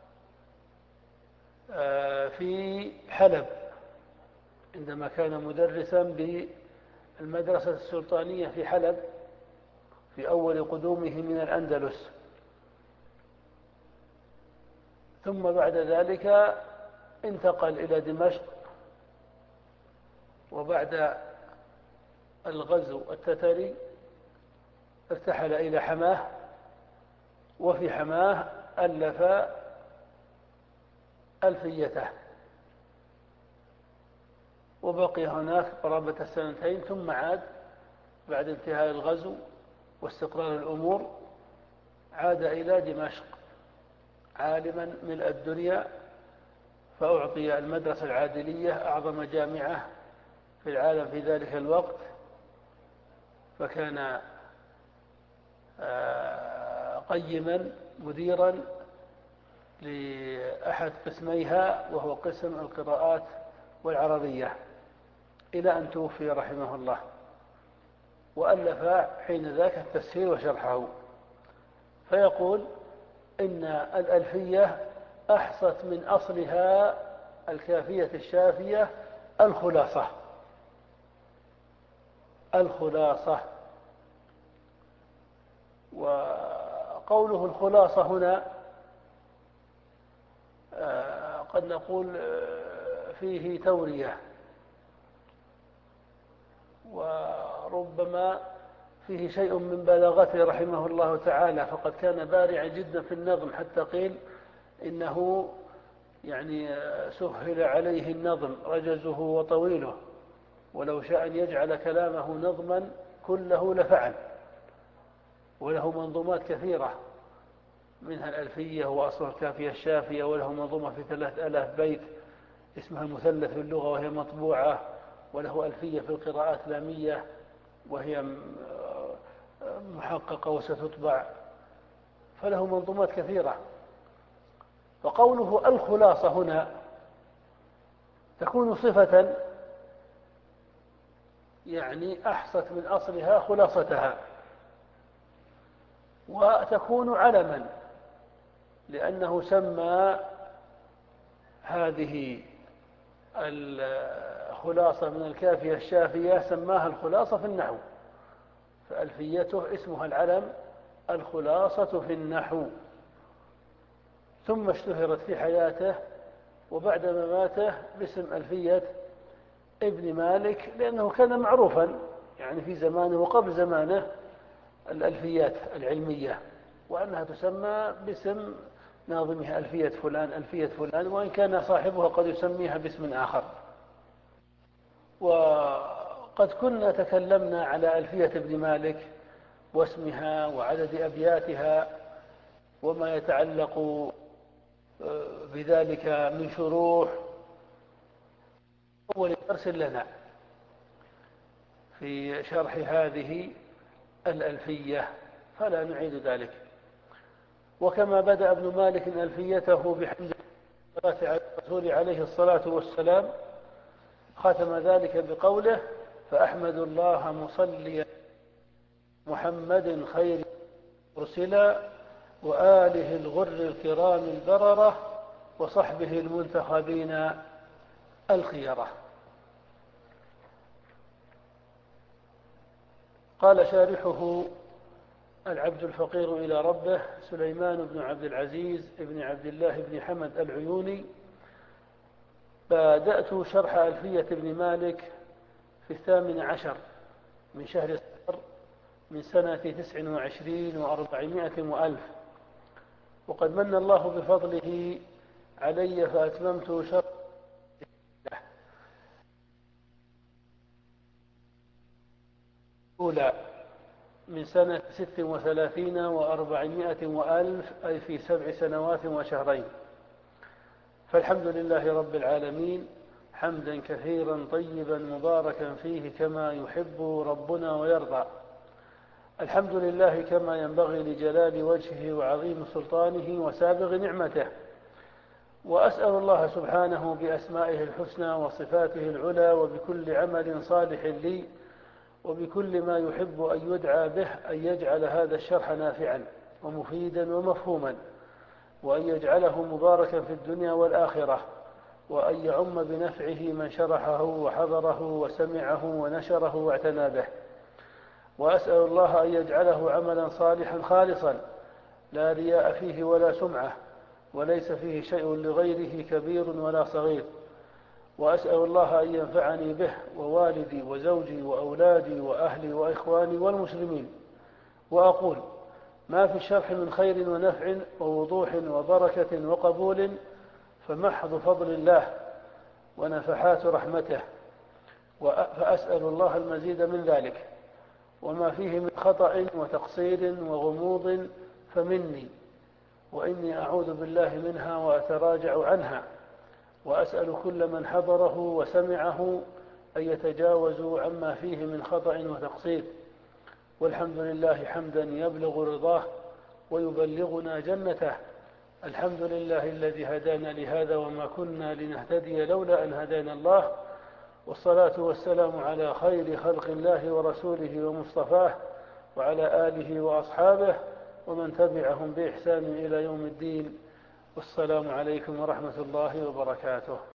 في حلب عندما كان مدرسا بالمدرسة السلطانية في حلب في أول قدومه من الأندلس. ثم بعد ذلك انتقل إلى دمشق، وبعد الغزو التتري ارتحل إلى حماه، وفي حماه ألف ألفيته، وبقي هناك قرابة السنتين، ثم عاد بعد انتهاء الغزو واستقرار الأمور، عاد إلى دمشق عالما ملء الدنيا، فأعطي المدرسة العادلية أعظم جامعة في العالم في ذلك الوقت، فكان قيما مديرا لأحد قسميها وهو قسم القراءات والعربية، إلى أن توفي رحمه الله، وألف حين ذاك التسهيل وشرحه. فيقول إن الألفية أحصت من أصلها الكافية الشافية الخلاصة. الخلاصة وقوله الخلاصة هنا قد نقول فيه تورية، وربما فيه شيء من بلاغته رحمه الله تعالى، فقد كان بارعا جدا في النظم، حتى قيل إنه يعني سهل عليه النظم رجزه وطويله، ولو شاء أن يجعل كلامه نظما كله لفعل. وله منظومات كثيرة، منها الألفية وأصل الكافية الشافية، وله منظومة في ثلاث آلاف بيت اسمها المثلث في اللغة وهي مطبوعة، وله ألفية في القراءات لامية وهي محققة وستطبع، فله منظومات كثيرة. فقوله الخلاصة هنا تكون صفة، يعني أحصت من أصلها خلاصتها، وتكون علما، لأنه سمى هذه الخلاصة من الكافية الشافية سماها الخلاصة في النحو، فألفيته اسمها العلم الخلاصة في النحو. ثم اشتهرت في حياته وبعد مماته باسم ألفية ابن مالك، لأنه كان معروفا يعني في زمانه وقبل زمانه الألفيات العلمية، وأنها تسمى باسم ناظمها ألفية فلان ألفية فلان، وإن كان صاحبها قد يسميها باسم آخر. وقد كنا تكلمنا على ألفية ابن مالك واسمها وعدد أبياتها وما يتعلق بذلك من شروح أول درس لنا في شرح هذه الألفية، فلا نعيد ذلك. وكما بدأ ابن مالك ألفيته بحمد الصلاة على الرسول عليه الصلاة والسلام، ختم ذلك بقوله: فأحمد الله مصليا محمد خير مرسلا وآله الغر الكرام البررة وصحبه المنتخبين الخيرة. قال شارحه العبد الفقير إلى ربه سليمان بن عبد العزيز بن عبد الله بن حمد العيوني: بدأت شرح ألفية ابن مالك في الثامن عشر من شهر صفر من سنة تسع وعشرين وأربعمائة وألف، وقد من الله بفضله علي فأتممت شرح أولى من سنة ست وثلاثين وأربعمائة وألف، أي في سبع سنوات وشهرين. فالحمد لله رب العالمين حمدا كثيرا طيبا مباركا فيه كما يحب ربنا ويرضى. الحمد لله كما ينبغي لجلال وجهه وعظيم سلطانه وسابغ نعمته، وأسأل الله سبحانه بأسمائه الحسنى وصفاته العلى وبكل عمل صالح لي وبكل ما يحب أن يدعى به أن يجعل هذا الشرح نافعا ومفيدا ومفهوما، وأن يجعله مباركا في الدنيا والآخرة، وأن يعم بنفعه من شرحه وحضره وسمعه ونشره واعتنى به. وأسأل الله أن يجعله عملا صالحا خالصا لا رياء فيه ولا سمعة، وليس فيه شيء لغيره كبير ولا صغير. وأسأل الله أن ينفعني به ووالدي وزوجي وأولادي وأهلي وإخواني والمسلمين. وأقول: ما في الشرح من خير ونفع ووضوح وبركة وقبول فمحض فضل الله ونفحات رحمته، فأسأل الله المزيد من ذلك. وما فيه من خطأ وتقصير وغموض فمني، وإني أعوذ بالله منها وأتراجع عنها. وأسأل كل من حضره وسمعه أن يتجاوزوا عما فيه من خطأ وتقصير. والحمد لله حمدا يبلغ رضاه ويبلغنا جنته. الحمد لله الذي هدانا لهذا وما كنا لنهتدي لولا أن هدانا الله. والصلاة والسلام على خير خلق الله ورسوله ومصطفاه وعلى آله وأصحابه ومن تبعهم بإحسان إلى يوم الدين. والسلام عليكم ورحمة الله وبركاته.